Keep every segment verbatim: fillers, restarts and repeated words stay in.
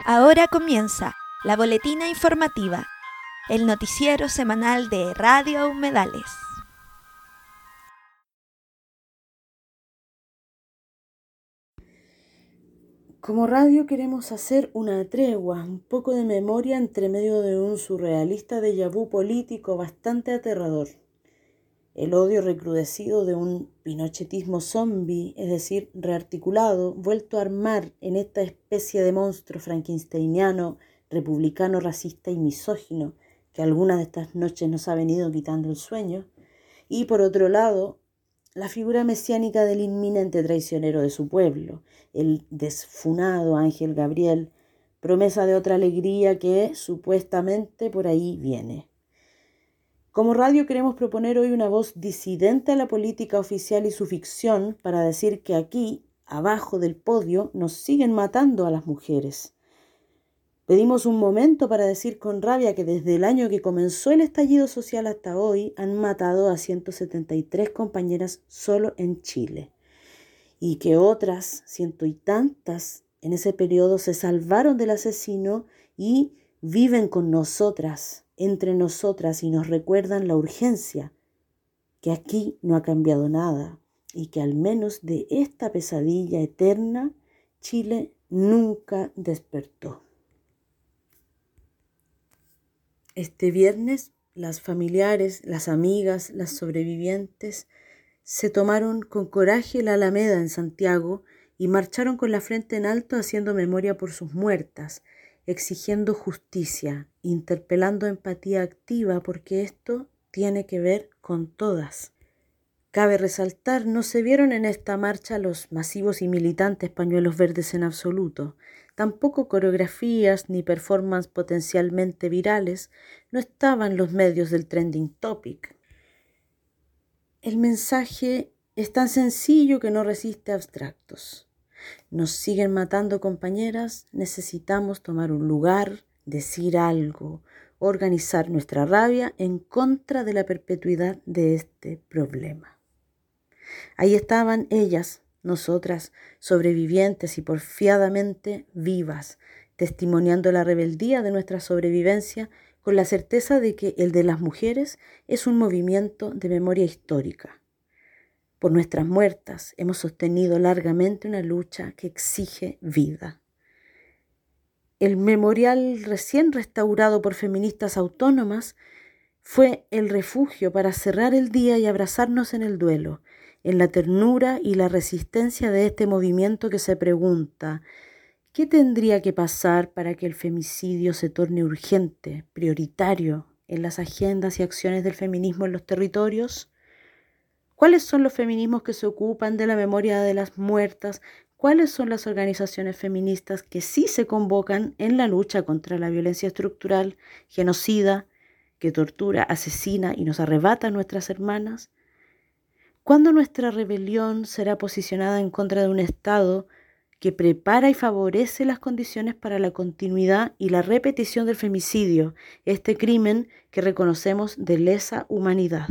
Ahora comienza la boletina informativa, el noticiero semanal de Radio Humedales. Como radio queremos hacer una tregua, un poco de memoria entre medio de un surrealista déjà vu político bastante aterrador. El odio recrudecido de un pinochetismo zombie, es decir, rearticulado, vuelto a armar en esta especie de monstruo frankensteiniano, republicano, racista y misógino, que algunas de estas noches nos ha venido quitando el sueño. Y por otro lado, la figura mesiánica del inminente traicionero de su pueblo, el desfunado Ángel Gabriel, promesa de otra alegría que supuestamente por ahí viene. Como radio queremos proponer hoy una voz disidente a la política oficial y su ficción para decir que aquí, abajo del podio, nos siguen matando a las mujeres. Pedimos un momento para decir con rabia que desde el año que comenzó el estallido social hasta hoy han matado a ciento setenta y tres compañeras solo en Chile y que otras ciento y tantas en ese periodo se salvaron del asesino y viven con nosotras, entre nosotras y nos recuerdan la urgencia, que aquí no ha cambiado nada y que al menos de esta pesadilla eterna Chile nunca despertó. Este viernes, las familiares, las amigas, las sobrevivientes se tomaron con coraje la Alameda en Santiago y marcharon con la frente en alto haciendo memoria por sus muertas, exigiendo justicia, interpelando empatía activa porque esto tiene que ver con todas. Cabe resaltar, no se vieron en esta marcha los masivos y militantes pañuelos verdes en absoluto. Tampoco coreografías ni performances potencialmente virales, no estaban los medios del trending topic. El mensaje es tan sencillo que no resiste abstractos. Nos siguen matando, compañeras, necesitamos tomar un lugar, decir algo, organizar nuestra rabia en contra de la perpetuidad de este problema. Ahí estaban ellas, nosotras, sobrevivientes y porfiadamente vivas, testimoniando la rebeldía de nuestra sobrevivencia con la certeza de que el de las mujeres es un movimiento de memoria histórica. Por nuestras muertas hemos sostenido largamente una lucha que exige vida. El memorial recién restaurado por feministas autónomas fue el refugio para cerrar el día y abrazarnos en el duelo, en la ternura y la resistencia de este movimiento que se pregunta: ¿qué tendría que pasar para que el femicidio se torne urgente, prioritario en las agendas y acciones del feminismo en los territorios? ¿Cuáles son los feminismos que se ocupan de la memoria de las muertas? ¿Cuáles son las organizaciones feministas que sí se convocan en la lucha contra la violencia estructural, genocida, que tortura, asesina y nos arrebata a nuestras hermanas? ¿Cuándo nuestra rebelión será posicionada en contra de un Estado que prepara y favorece las condiciones para la continuidad y la repetición del femicidio, este crimen que reconocemos de lesa humanidad?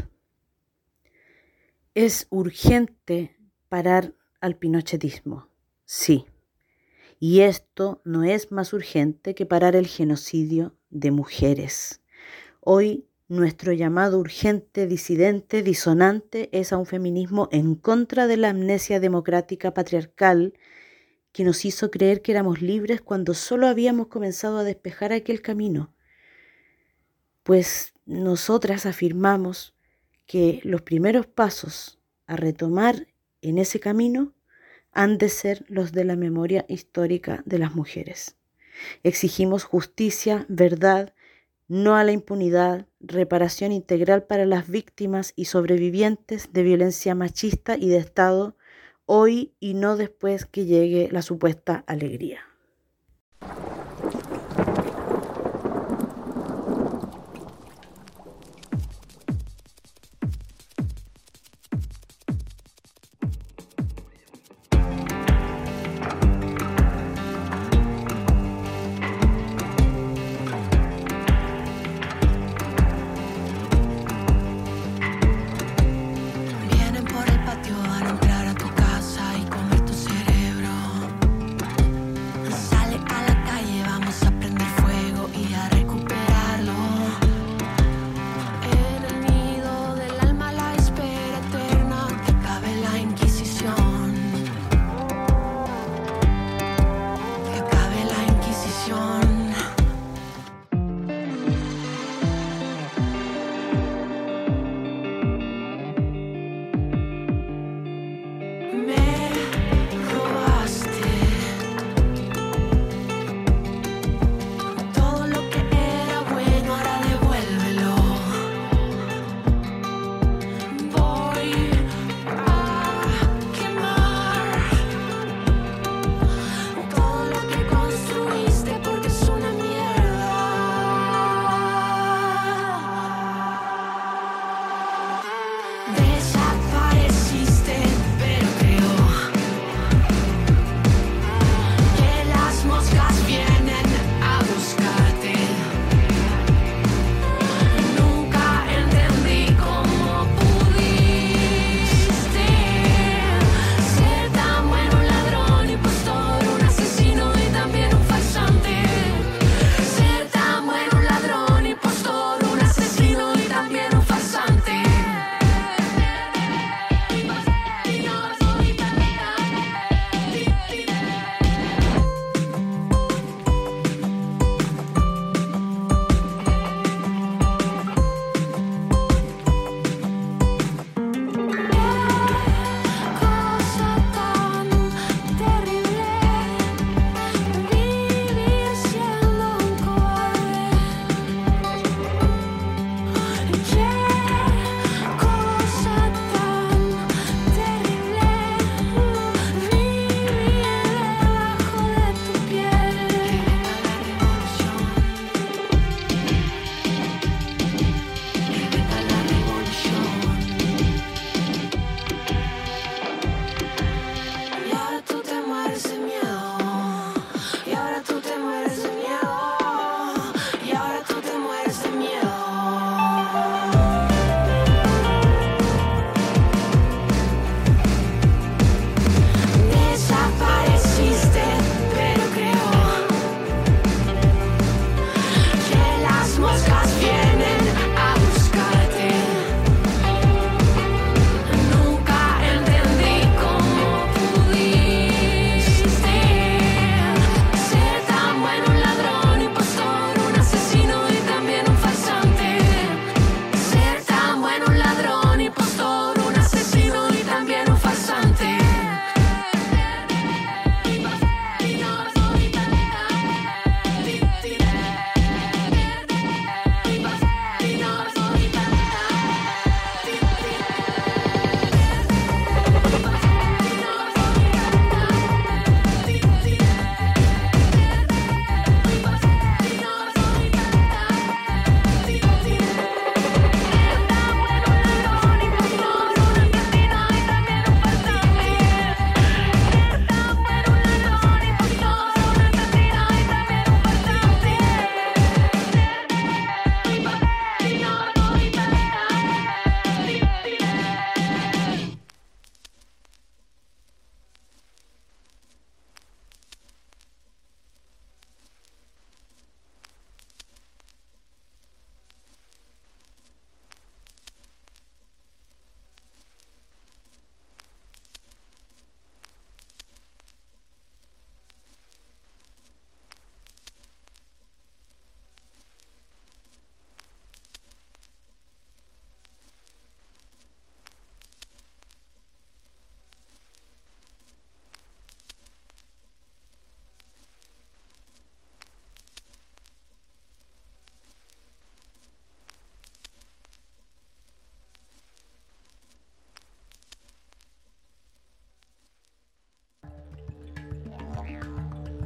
Es urgente parar al pinochetismo, sí, y esto no es más urgente que parar el genocidio de mujeres. Hoy nuestro llamado urgente, disidente, disonante es a un feminismo en contra de la amnesia democrática patriarcal que nos hizo creer que éramos libres cuando solo habíamos comenzado a despejar aquel camino. Pues nosotras afirmamos que los primeros pasos a retomar en ese camino han de ser los de la memoria histórica de las mujeres. Exigimos justicia, verdad, no a la impunidad, reparación integral para las víctimas y sobrevivientes de violencia machista y de Estado, hoy y no después que llegue la supuesta alegría.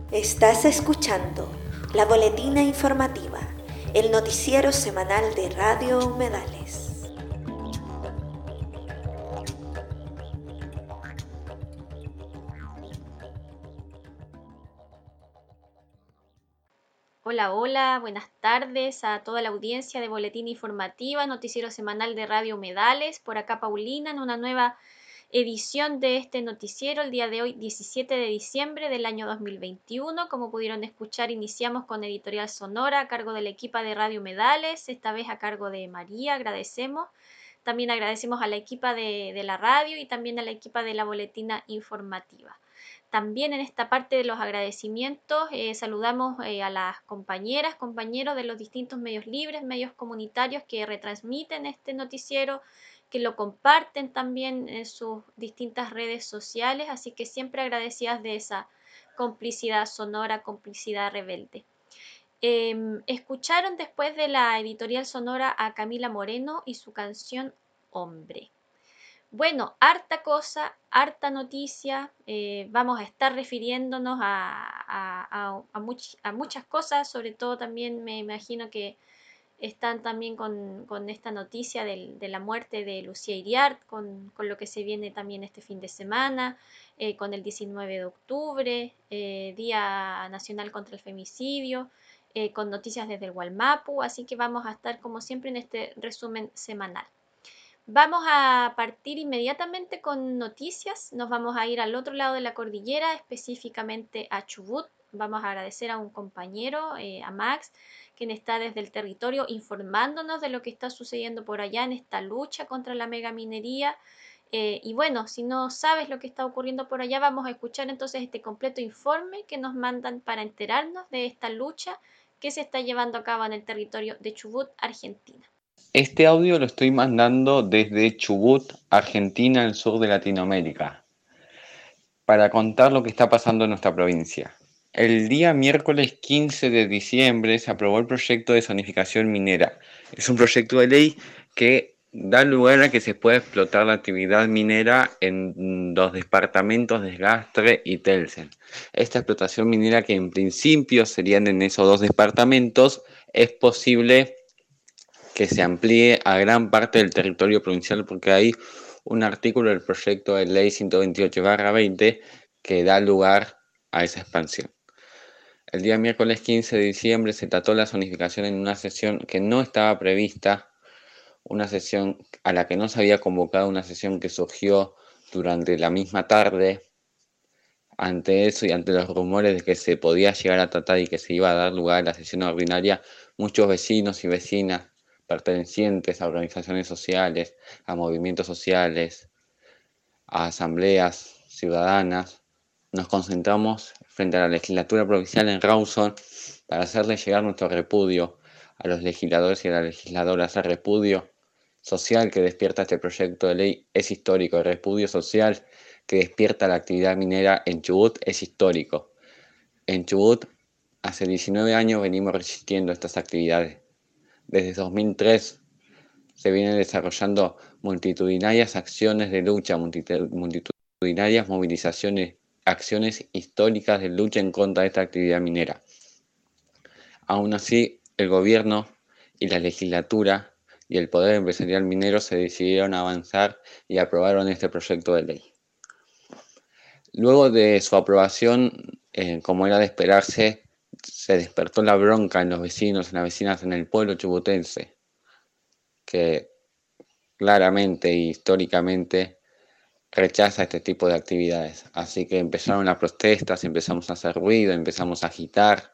Estás escuchando la Boletina Informativa, el noticiero semanal de Radio Humedales. Hola, hola, buenas tardes a toda la audiencia de Boletina Informativa, noticiero semanal de Radio Humedales. Por acá Paulina en una nueva edición de este noticiero el día de hoy, diecisiete de diciembre del año dos mil veintiuno. Como pudieron escuchar, iniciamos con Editorial Sonora a cargo del equipo de Radio Humedales, esta vez a cargo de María, agradecemos. También agradecemos a la equipa de, de la radio y también a la equipa de la Boletina Informativa. También en esta parte de los agradecimientos eh, saludamos eh, a las compañeras, compañeros de los distintos medios libres, medios comunitarios que retransmiten este noticiero, que lo comparten también en sus distintas redes sociales, así que siempre agradecidas de esa complicidad sonora, complicidad rebelde. Eh, escucharon después de la editorial sonora a Camila Moreno y su canción Hombre. Bueno, harta cosa, harta noticia, eh, vamos a estar refiriéndonos a, a, a, a, much, a muchas cosas, sobre todo también me imagino que están también con, con esta noticia del, de la muerte de Lucía Iriart, con, con lo que se viene también este fin de semana, eh, con el diecinueve de octubre, eh, Día Nacional contra el Femicidio, eh, con noticias desde el Gualmapu, así que vamos a estar como siempre en este resumen semanal. Vamos a partir inmediatamente con noticias, nos vamos a ir al otro lado de la cordillera, específicamente a Chubut. Vamos a agradecer a un compañero, eh, a Max, quien está desde el territorio informándonos de lo que está sucediendo por allá en esta lucha contra la megaminería. Eh, y bueno, si no sabes lo que está ocurriendo por allá, vamos a escuchar entonces este completo informe que nos mandan para enterarnos de esta lucha que se está llevando a cabo en el territorio de Chubut, Argentina. Este audio lo estoy mandando desde Chubut, Argentina, al sur de Latinoamérica, para contar lo que está pasando en nuestra provincia. El día miércoles quince de diciembre se aprobó el proyecto de zonificación minera. Es un proyecto de ley que da lugar a que se pueda explotar la actividad minera en los departamentos de Gastre y Telsen. Esta explotación minera, que en principio serían en esos dos departamentos, es posible que se amplíe a gran parte del territorio provincial, porque hay un artículo del proyecto de ley ciento veintiocho barra veinte que da lugar a esa expansión. El día miércoles quince de diciembre se trató la zonificación en una sesión que no estaba prevista, una sesión a la que no se había convocado, una sesión que surgió durante la misma tarde. Ante eso y ante los rumores de que se podía llegar a tratar y que se iba a dar lugar a la sesión ordinaria, muchos vecinos y vecinas pertenecientes a organizaciones sociales, a movimientos sociales, a asambleas ciudadanas, nos concentramos frente a la legislatura provincial en Rawson para hacerle llegar nuestro repudio a los legisladores y a las legisladoras. El repudio social que despierta este proyecto de ley es histórico. El repudio social que despierta la actividad minera en Chubut es histórico. En Chubut, hace diecinueve años venimos resistiendo estas actividades. Desde dos mil tres se vienen desarrollando multitudinarias acciones de lucha, multitudinarias movilizaciones, acciones históricas de lucha en contra de esta actividad minera. Aún así, el gobierno y la legislatura y el poder empresarial minero se decidieron a avanzar y aprobaron este proyecto de ley. Luego de su aprobación, eh, como era de esperarse, se despertó la bronca en los vecinos, en las vecinas, en el pueblo chubutense, que claramente e históricamente rechaza este tipo de actividades. Así que empezaron las protestas, empezamos a hacer ruido, empezamos a agitar,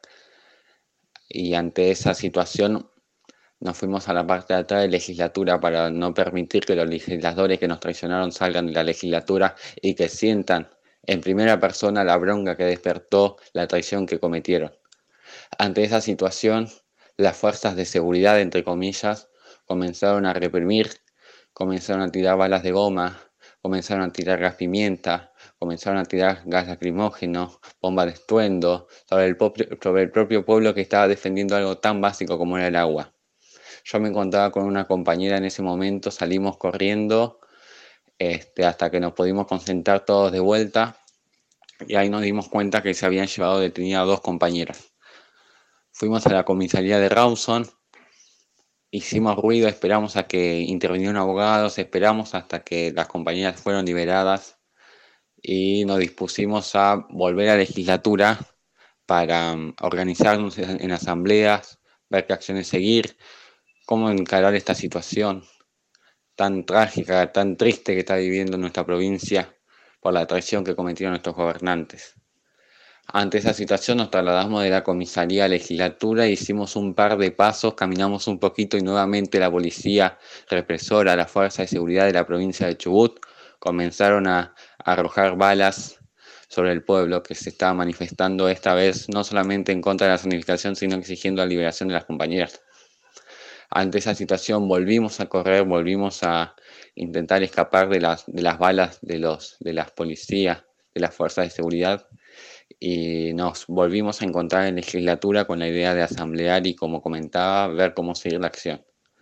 y ante esa situación nos fuimos a la parte de atrás de la legislatura para no permitir que los legisladores que nos traicionaron salgan de la legislatura y que sientan en primera persona la bronca que despertó la traición que cometieron. Ante esa situación, las fuerzas de seguridad, entre comillas, comenzaron a reprimir, comenzaron a tirar balas de goma, comenzaron a tirar gas pimienta, comenzaron a tirar gas lacrimógeno, bombas de estruendo, sobre el, propio, sobre el propio pueblo que estaba defendiendo algo tan básico como era el agua. Yo me encontraba con una compañera en ese momento, salimos corriendo este, hasta que nos pudimos concentrar todos de vuelta y ahí nos dimos cuenta que se habían llevado detenida a dos compañeras. Fuimos a la comisaría de Rawson, hicimos ruido, esperamos a que intervinieran abogados, esperamos hasta que las compañeras fueron liberadas y nos dispusimos a volver a la legislatura para um, organizarnos en, en asambleas, ver qué acciones seguir, cómo encarar esta situación tan trágica, tan triste que está viviendo nuestra provincia por la traición que cometieron nuestros gobernantes. Ante esa situación nos trasladamos de la comisaría a la legislatura, hicimos un par de pasos, caminamos un poquito y nuevamente la policía represora, la fuerza de seguridad de la provincia de Chubut, comenzaron a, a arrojar balas sobre el pueblo que se estaba manifestando esta vez no solamente en contra de la zonificación, sino exigiendo la liberación de las compañeras. Ante esa situación volvimos a correr, volvimos a intentar escapar de las, de las balas de, los, de las policías, de las fuerzas de seguridad, y nos volvimos a encontrar en legislatura con la idea de asamblear y, como comentaba, ver cómo seguir la acción.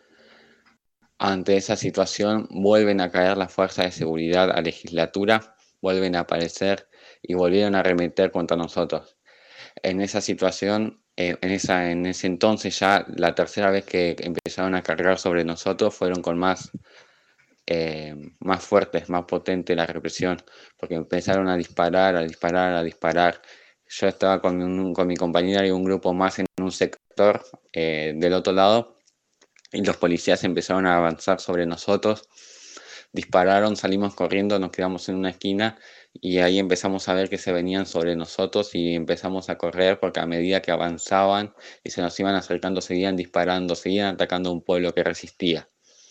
Ante esa situación vuelven a caer las fuerzas de seguridad a legislatura, vuelven a aparecer y volvieron a arremeter contra nosotros. En esa situación, eh, en, esa, en ese entonces ya la tercera vez que empezaron a cargar sobre nosotros fueron con más, eh, más fuertes, más potente la represión, porque empezaron a disparar, a disparar, a disparar. Yo estaba con, un, con mi compañera y un grupo más en un sector eh, del otro lado, y los policías empezaron a avanzar sobre nosotros, dispararon, salimos corriendo, nos quedamos en una esquina y ahí empezamos a ver que se venían sobre nosotros y empezamos a correr porque a medida que avanzaban y se nos iban acercando seguían disparando, seguían atacando a un pueblo que resistía.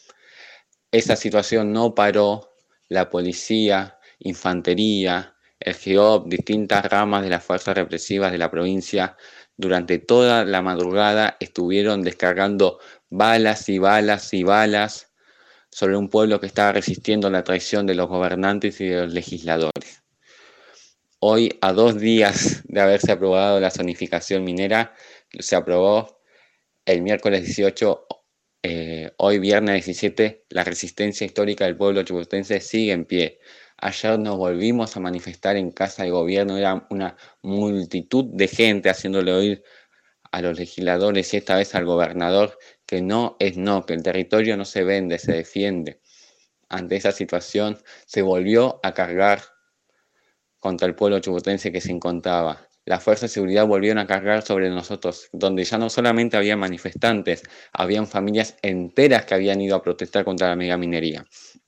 Esa situación no paró, la policía, infantería, el G O P, distintas ramas de las fuerzas represivas de la provincia, durante toda la madrugada estuvieron descargando balas y balas y balas sobre un pueblo que estaba resistiendo la traición de los gobernantes y de los legisladores. Hoy, a dos días de haberse aprobado la zonificación minera, se aprobó el miércoles dieciocho, eh, hoy viernes diecisiete, la resistencia histórica del pueblo chubutense sigue en pie. Ayer nos volvimos a manifestar en Casa de Gobierno, era una multitud de gente haciéndole oír a los legisladores y esta vez al gobernador que no es no, que el territorio no se vende, se defiende. Ante esa situación se volvió a cargar contra el pueblo chubutense que se encontraba. Las fuerzas de seguridad volvieron a cargar sobre nosotros, donde ya no solamente había manifestantes, habían familias enteras que habían ido a protestar contra la megaminería.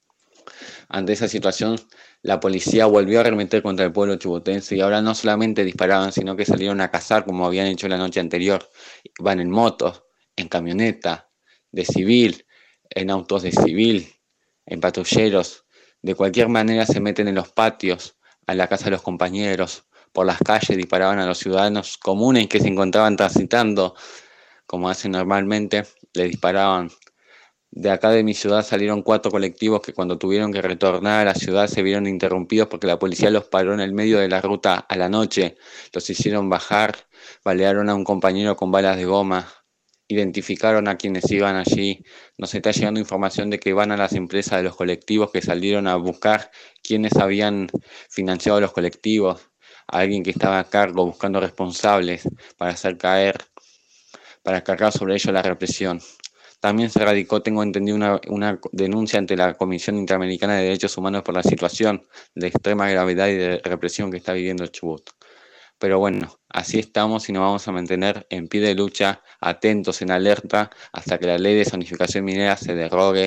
Ante esa situación, la policía volvió a arremeter contra el pueblo chubutense y ahora no solamente disparaban, sino que salieron a cazar como habían hecho la noche anterior. Van en motos, en camioneta, de civil, en autos de civil, en patrulleros. De cualquier manera se meten en los patios, a la casa de los compañeros, por las calles disparaban a los ciudadanos comunes que se encontraban transitando, como hacen normalmente, les disparaban. De acá de mi ciudad salieron cuatro colectivos que cuando tuvieron que retornar a la ciudad se vieron interrumpidos porque la policía los paró en el medio de la ruta a la noche, los hicieron bajar, balearon a un compañero con balas de goma, identificaron a quienes iban allí. Nos está llegando información de que van a las empresas de los colectivos que salieron a buscar quienes habían financiado los colectivos, a alguien que estaba a cargo buscando responsables para hacer caer, para cargar sobre ellos la represión. También se radicó, tengo entendido, una, una denuncia ante la Comisión Interamericana de Derechos Humanos por la situación de extrema gravedad y de represión que está viviendo el Chubut. Pero bueno, así estamos y nos vamos a mantener en pie de lucha, atentos, en alerta, hasta que la ley de zonificación minera se derrogue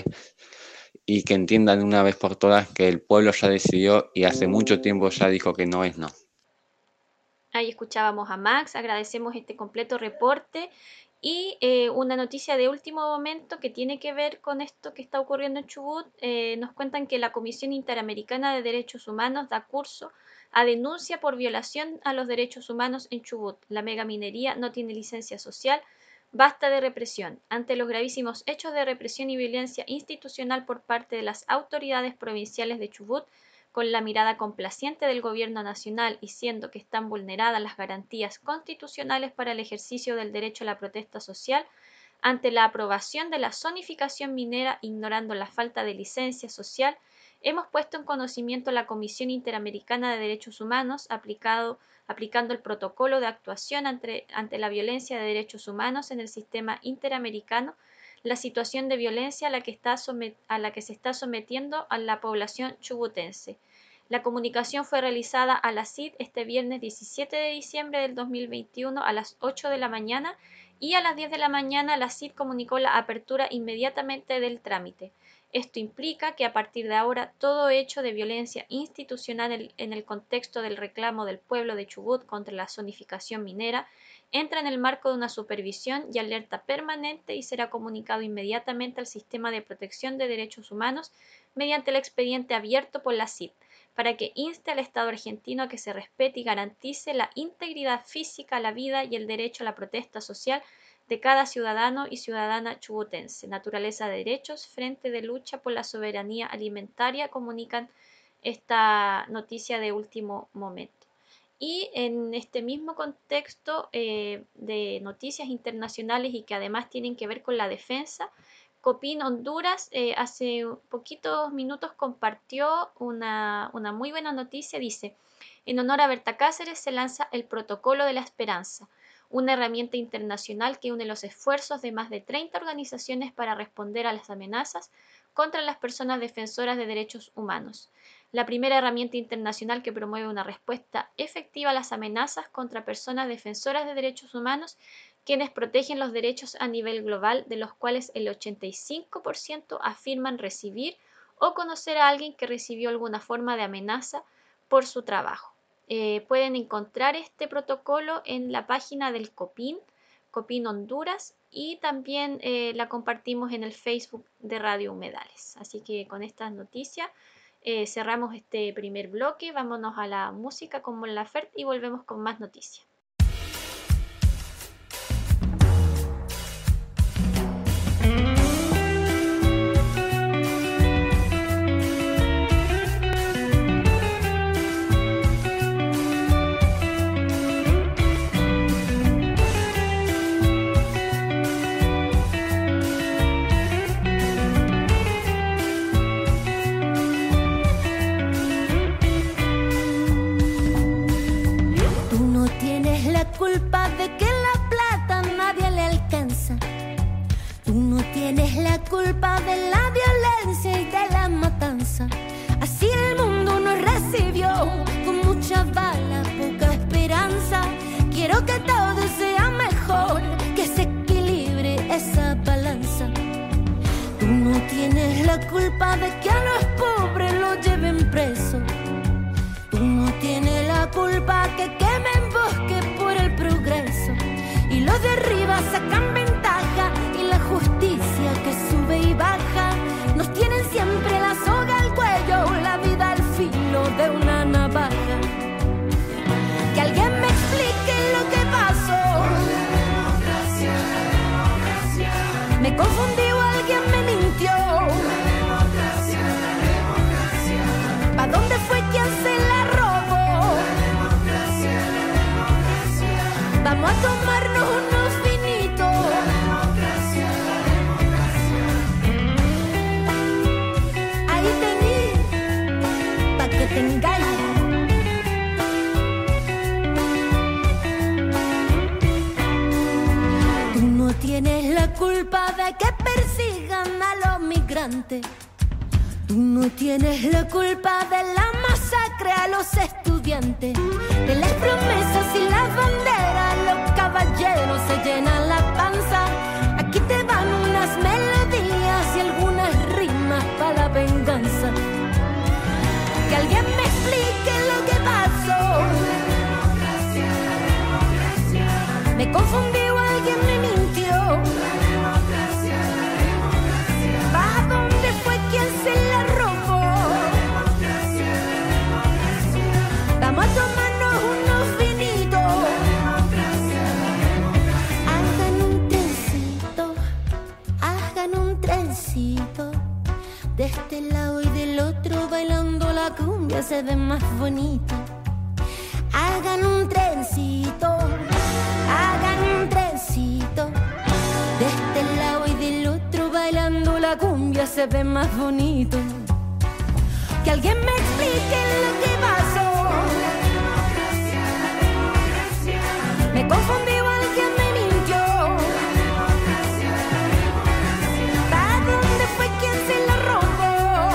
y que entiendan de una vez por todas que el pueblo ya decidió y hace mucho tiempo ya dijo que no es no. Ahí escuchábamos a Max, agradecemos este completo reporte. Y eh, una noticia de último momento que tiene que ver con esto que está ocurriendo en Chubut, eh, nos cuentan que la Comisión Interamericana de Derechos Humanos da curso a denuncia por violación a los derechos humanos en Chubut. La megaminería no tiene licencia social, basta de represión. Ante los gravísimos hechos de represión y violencia institucional por parte de las autoridades provinciales de Chubut, con la mirada complaciente del gobierno nacional y siendo que están vulneradas las garantías constitucionales para el ejercicio del derecho a la protesta social, ante la aprobación de la zonificación minera ignorando la falta de licencia social, hemos puesto en conocimiento a la Comisión Interamericana de Derechos Humanos aplicado, aplicando el protocolo de actuación ante, ante la violencia de derechos humanos en el sistema interamericano, la situación de violencia a la que, está somet- a la que se está sometiendo a la población chubutense. La comunicación fue realizada a la C I D este viernes diecisiete de diciembre del dos mil veintiuno a las ocho de la mañana y a las diez de la mañana la C I D comunicó la apertura inmediatamente del trámite. Esto implica que a partir de ahora todo hecho de violencia institucional en el contexto del reclamo del pueblo de Chubut contra la zonificación minera entra en el marco de una supervisión y alerta permanente y será comunicado inmediatamente al Sistema de Protección de Derechos Humanos mediante el expediente abierto por la C I D, para que inste al Estado argentino a que se respete y garantice la integridad física, la vida y el derecho a la protesta social de cada ciudadano y ciudadana chubutense. Naturaleza de derechos, Frente de Lucha por la Soberanía Alimentaria, comunican esta noticia de último momento. Y en este mismo contexto eh, de noticias internacionales y que además tienen que ver con la defensa, Copín Honduras eh, hace poquitos minutos compartió una, una muy buena noticia. Dice: en honor a Berta Cáceres se lanza el Protocolo de la Esperanza, una herramienta internacional que une los esfuerzos de más de treinta organizaciones para responder a las amenazas contra las personas defensoras de derechos humanos. La primera herramienta internacional que promueve una respuesta efectiva a las amenazas contra personas defensoras de derechos humanos, quienes protegen los derechos a nivel global, de los cuales el ochenta y cinco por ciento afirman recibir o conocer a alguien que recibió alguna forma de amenaza por su trabajo. Eh, pueden encontrar este protocolo en la página del Copín, Copín Honduras, y también eh, la compartimos en el Facebook de Radio Humedales. Así que con estas noticias eh, cerramos este primer bloque. Vámonos a la música con Mon Laferte y volvemos con más noticias. Culpa de que la plata nadie le alcanza. Tú no tienes la culpa de la violencia y de la matanza. Así el mundo nos recibió con mucha bala, poca esperanza. Quiero que todo sea mejor, que se equilibre esa balanza. Tú no tienes la culpa de que a los pobres los lleven preso. Tú no tienes la culpa que quemen bosques por el progreso y los de arriba sacan ventaja y la justicia que sube y baja nos tienen siempre la soga al cuello, la vida al filo de una navaja. Que alguien me explique lo que pasó. La democracia, la democracia. Me confundí o alguien me mintió. La democracia, la democracia. ¿Pa' dónde fue quien se la robó? La democracia, la democracia. Vamos a tomarnos unos vinitos. La democracia, la democracia. Ahí tení, pa' que te engañes. Tú no tienes la culpa de que persigan a los migrantes. Tú no tienes la culpa de la masacre a los estudiantes, de las promesas y las banderas, los caballeros se llenan la panza. Aquí te van unas melodías y algunas rimas para la venganza. Que alguien me explique lo que pasó. La democracia, la democracia. Me confundí o alguien me mintió. La democracia, la democracia. ¿Pa' dónde fue quien se la robó? La democracia, la democracia. Vamos a tomarnos unos vinitos. La democracia, la democracia. Hagan un trencito, hagan un trencito. De este lado y del otro bailando la cumbia se ve más bonito. Hagan un trencito, hagan un trencito. De este lado y del otro bailando la cumbia se ve más bonito. alguien me explique lo que pasó. Me confundí, alguien me mintió. ¿Para dónde fue quien se lo robó?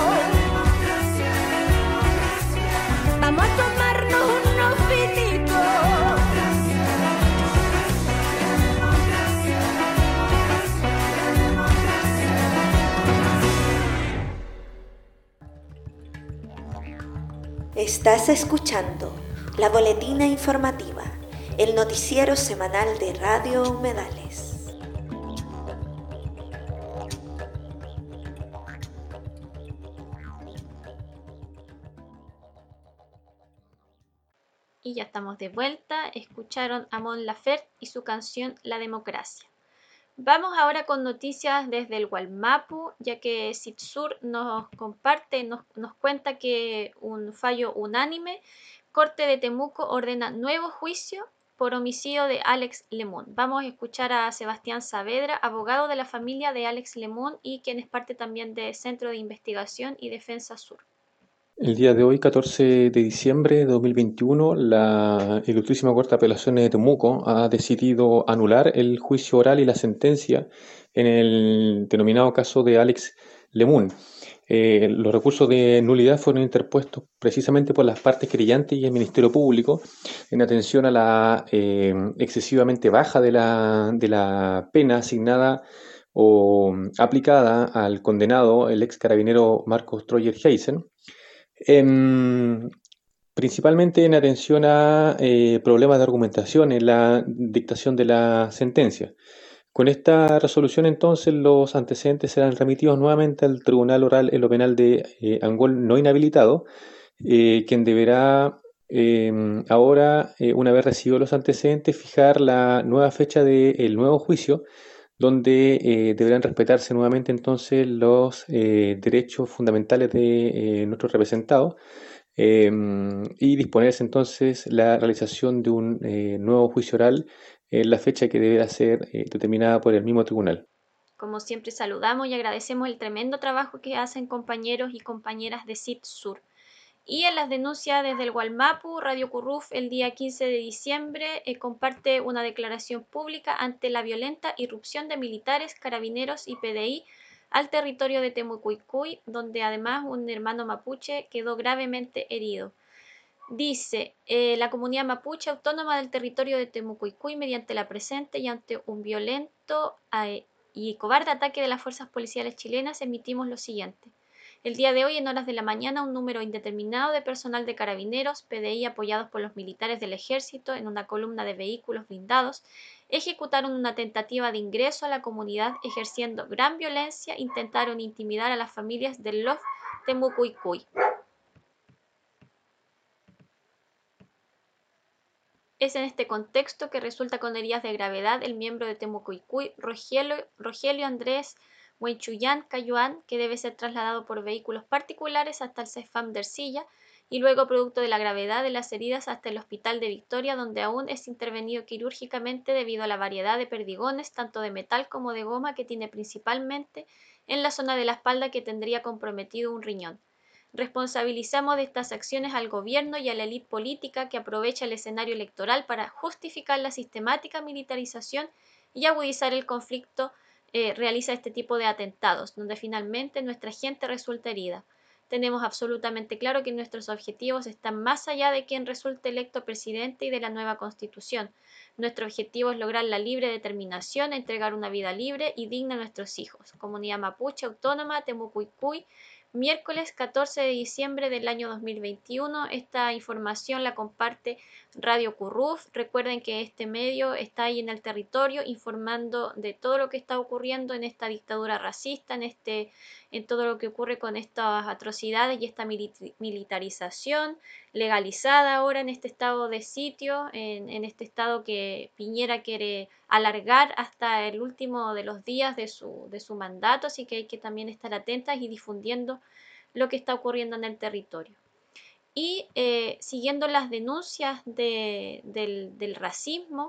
Vamos a tomarnos unos vinitos. Estás escuchando la Boletina Informativa, el noticiero semanal de Radio Humedales. Y ya estamos de vuelta. Escucharon a Mon Laferte y su canción La Democracia. Vamos ahora con noticias desde el Gualmapu, ya que CITSUR nos comparte, nos, nos cuenta que un fallo unánime, Corte de Temuco ordena nuevo juicio por homicidio de Alex Lemún. Vamos a escuchar a Sebastián Saavedra, abogado de la familia de Alex Lemún y quien es parte también del Centro de Investigación y Defensa Sur. El día de hoy, catorce de diciembre de dos mil veintiuno, la Ilustrísima Corte de Apelaciones de Temuco ha decidido anular el juicio oral y la sentencia en el denominado caso de Alex Lemún. Eh, los recursos de nulidad fueron interpuestos precisamente por las partes querellantes y el Ministerio Público en atención a la eh, excesivamente baja de la, de la pena asignada o aplicada al condenado, el ex carabinero Marcos Troyer Heisen. Eh, principalmente en atención a eh, problemas de argumentación en la dictación de la sentencia. Con esta resolución, entonces, los antecedentes serán remitidos nuevamente al Tribunal Oral en lo Penal de eh, Angol no inhabilitado, eh, quien deberá eh, ahora, eh, una vez recibidos los antecedentes, fijar la nueva fecha del nuevo juicio, donde eh, deberán respetarse nuevamente entonces los eh, derechos fundamentales de eh, nuestros representados eh, y disponerse entonces la realización de un eh, nuevo juicio oral en la fecha que deberá ser eh, determinada por el mismo tribunal. Como siempre saludamos y agradecemos el tremendo trabajo que hacen compañeros y compañeras de CITSUR. Y en las denuncias desde el Gualmapu, Radio Curruf el día quince de diciembre eh, comparte una declaración pública ante la violenta irrupción de militares, carabineros y P D I al territorio de Temucuicui, donde además un hermano mapuche quedó gravemente herido. Dice, eh, la comunidad mapuche autónoma del territorio de Temucuicui, mediante la presente y ante un violento eh, y cobarde ataque de las fuerzas policiales chilenas, emitimos lo siguiente. El día de hoy, en horas de la mañana, un número indeterminado de personal de carabineros, P D I apoyados por los militares del ejército en una columna de vehículos blindados, ejecutaron una tentativa de ingreso a la comunidad ejerciendo gran violencia, intentaron intimidar a las familias del Lof Temucuicui. Es en este contexto que resulta con heridas de gravedad el miembro de Temucuicui, Rogelio, Rogelio Andrés Huenchuyán Cayuán, que debe ser trasladado por vehículos particulares hasta el CEFAM de Ercilla y luego, producto de la gravedad de las heridas, hasta el Hospital de Victoria, donde aún es intervenido quirúrgicamente debido a la variedad de perdigones, tanto de metal como de goma, que tiene principalmente en la zona de la espalda, que tendría comprometido un riñón. Responsabilizamos de estas acciones al gobierno y a la élite política que aprovecha el escenario electoral para justificar la sistemática militarización y agudizar el conflicto. Eh, realiza este tipo de atentados, donde finalmente nuestra gente resulta herida. Tenemos absolutamente claro que nuestros objetivos están más allá de quien resulte electo presidente y de la nueva constitución. Nuestro objetivo es lograr la libre determinación, entregar una vida libre y digna a nuestros hijos. Comunidad Mapuche Autónoma, Temucuicui, miércoles catorce de diciembre del año dos mil veintiuno. Esta información la comparte Radio Curruf. Recuerden que este medio está ahí en el territorio informando de todo lo que está ocurriendo en esta dictadura racista, en, este, en todo lo que ocurre con estas atrocidades y esta militarización legalizada ahora en este estado de sitio, en, en este estado que Piñera quiere alargar hasta el último de los días de su, de su mandato, así que hay que también estar atentas y difundiendo lo que está ocurriendo en el territorio. Y eh, siguiendo las denuncias de, del, del racismo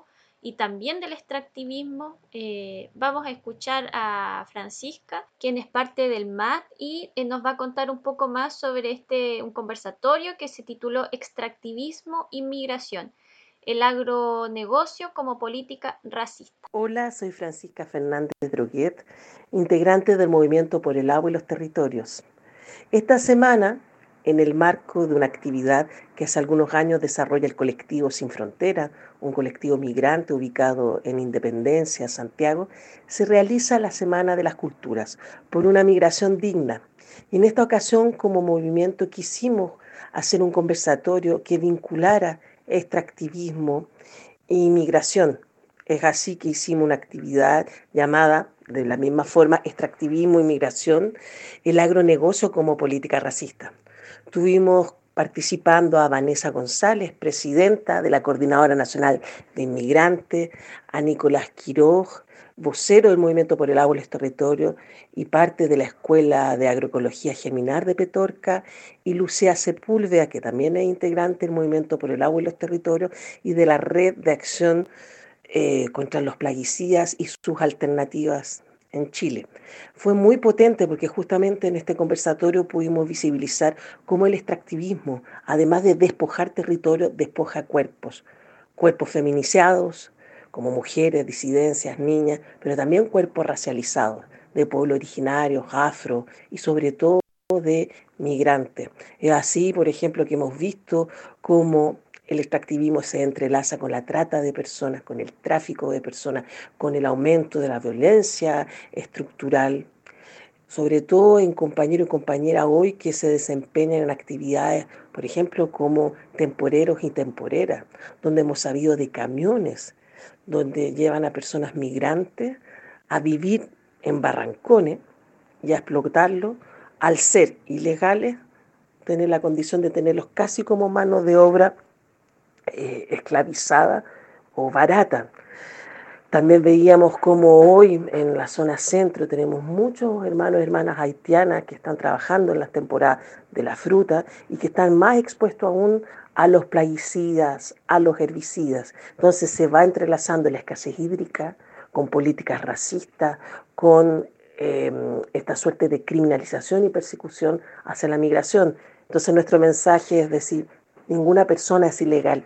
y también del extractivismo. Eh, vamos a escuchar a Francisca, quien es parte del M A D y eh, nos va a contar un poco más sobre este un conversatorio que se tituló Extractivismo y Migración, el agronegocio como política racista. Hola, soy Francisca Fernández Droguet, integrante del Movimiento por el Agua y los Territorios. Esta semana, en el marco de una actividad que hace algunos años desarrolla el colectivo Sin Frontera, un colectivo migrante ubicado en Independencia, Santiago, se realiza la Semana de las Culturas por una migración digna. Y en esta ocasión, como movimiento, quisimos hacer un conversatorio que vinculara extractivismo e inmigración. Es así que hicimos una actividad llamada, de la misma forma, extractivismo e inmigración, el agronegocio como política racista. Tuvimos participando a Vanessa González, presidenta de la Coordinadora Nacional de Inmigrantes, a Nicolás Quiroz, vocero del Movimiento por el Agua y los Territorios y parte de la Escuela de Agroecología Germinar de Petorca, y Lucía Sepúlveda, que también es integrante del Movimiento por el Agua y los Territorios y de la Red de Acción eh, contra los Plaguicidas y sus alternativas en Chile. Fue muy potente porque justamente en este conversatorio pudimos visibilizar cómo el extractivismo, además de despojar territorio, despoja cuerpos, cuerpos feminizados, como mujeres, disidencias, niñas, pero también cuerpos racializados, de pueblos originarios, afro y sobre todo de migrantes. Es así, por ejemplo, que hemos visto cómo el extractivismo se entrelaza con la trata de personas, con el tráfico de personas, con el aumento de la violencia estructural, sobre todo en compañeros y compañeras hoy que se desempeñan en actividades, por ejemplo, como temporeros y temporeras, donde hemos sabido de camiones, donde llevan a personas migrantes a vivir en barrancones y a explotarlos, al ser ilegales, tener la condición de tenerlos casi como mano de obra eh, esclavizada o barata. También veíamos como hoy en la zona centro tenemos muchos hermanos y hermanas haitianas que están trabajando en las temporadas de la fruta y que están más expuestos aún a los plaguicidas, a los herbicidas. Entonces se va entrelazando la escasez hídrica con políticas racistas, con eh, esta suerte de criminalización y persecución hacia la migración. Entonces nuestro mensaje es decir, ninguna persona es ilegal.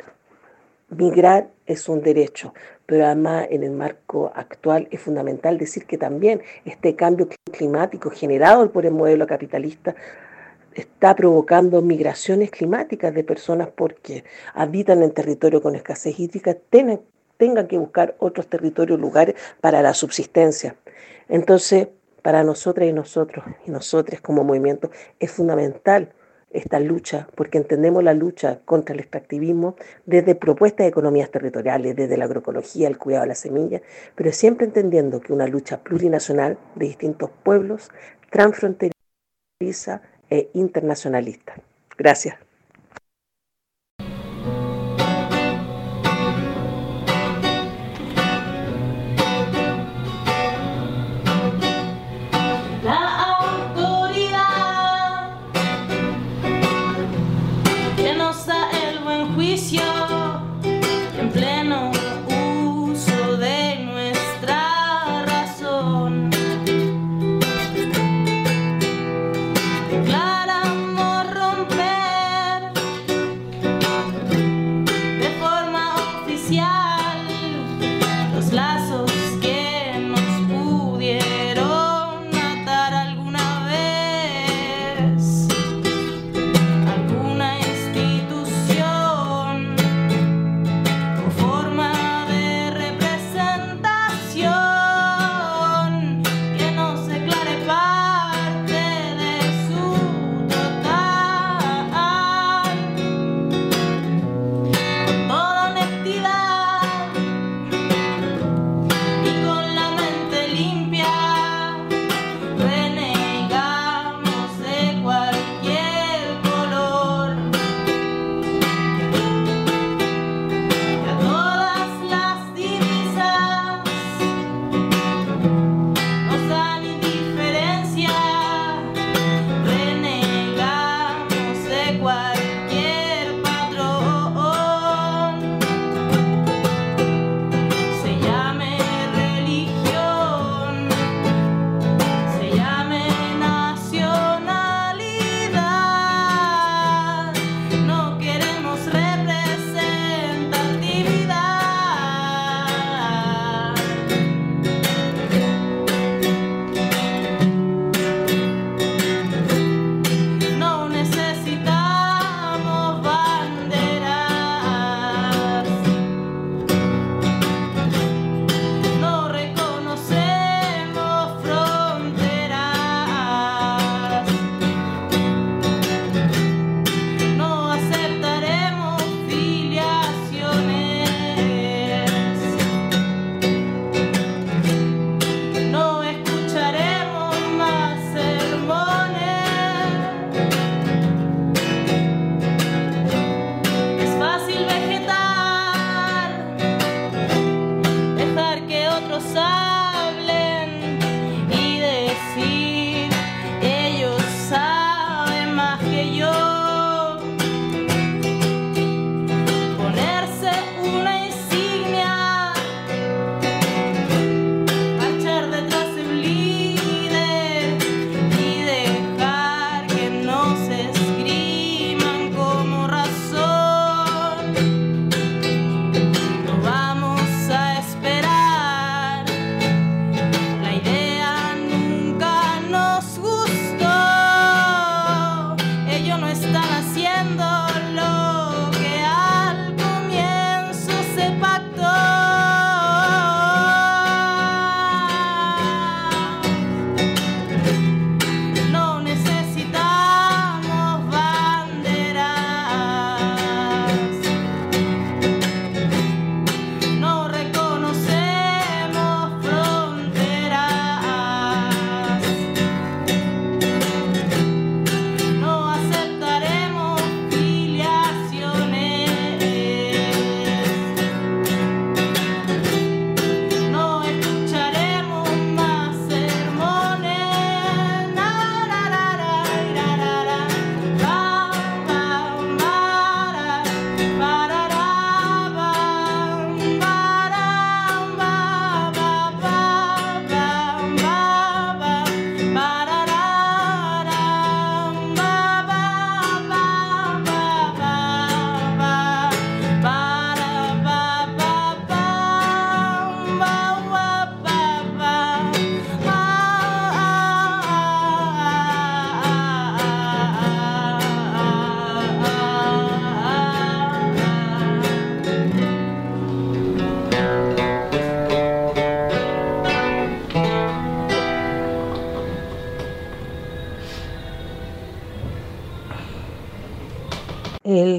Migrar es un derecho, pero además en el marco actual es fundamental decir que también este cambio climático generado por el modelo capitalista está provocando migraciones climáticas de personas porque habitan en territorio con escasez hídrica, tengan, tengan que buscar otros territorios, lugares para la subsistencia. Entonces, para nosotras y nosotros y nosotras como movimiento es fundamental esta lucha, porque entendemos la lucha contra el extractivismo desde propuestas de economías territoriales, desde la agroecología, el cuidado de la semilla, pero siempre entendiendo que una lucha plurinacional de distintos pueblos, transfronteriza e internacionalista. Gracias. Declaramos romper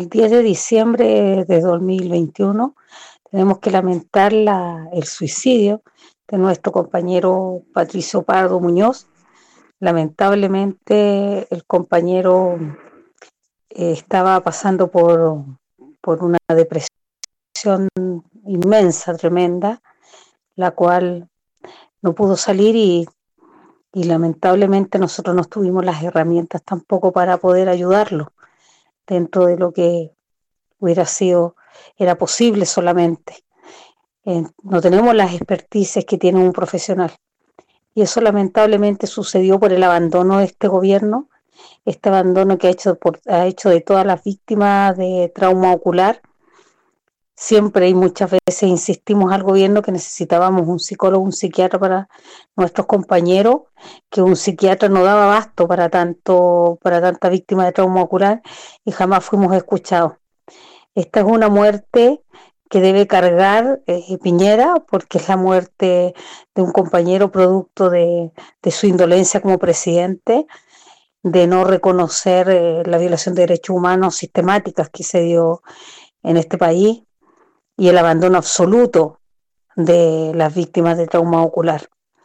el diez de diciembre de dos mil veintiuno tenemos que lamentar la, el suicidio de nuestro compañero Patricio Pardo Muñoz. Lamentablemente el compañero eh, estaba pasando por, por una depresión inmensa, tremenda, la cual no pudo salir y, y lamentablemente nosotros no tuvimos las herramientas tampoco para poder ayudarlo dentro de lo que hubiera sido, era posible solamente. Eh, no tenemos las expertices que tiene un profesional. Y eso lamentablemente sucedió por el abandono de este gobierno, este abandono que ha hecho, por, ha hecho de todas las víctimas de trauma ocular. Siempre y muchas veces insistimos al gobierno que necesitábamos un psicólogo, un psiquiatra para nuestros compañeros, que un psiquiatra no daba abasto para tanto, para tanta víctima de trauma ocular y jamás fuimos escuchados. Esta es una muerte que debe cargar eh, Piñera, porque es la muerte de un compañero producto de, de su indolencia como presidente, de no reconocer eh, la violación de derechos humanos sistemáticas que se dio en este país y el abandono absoluto de las víctimas de trauma ocular.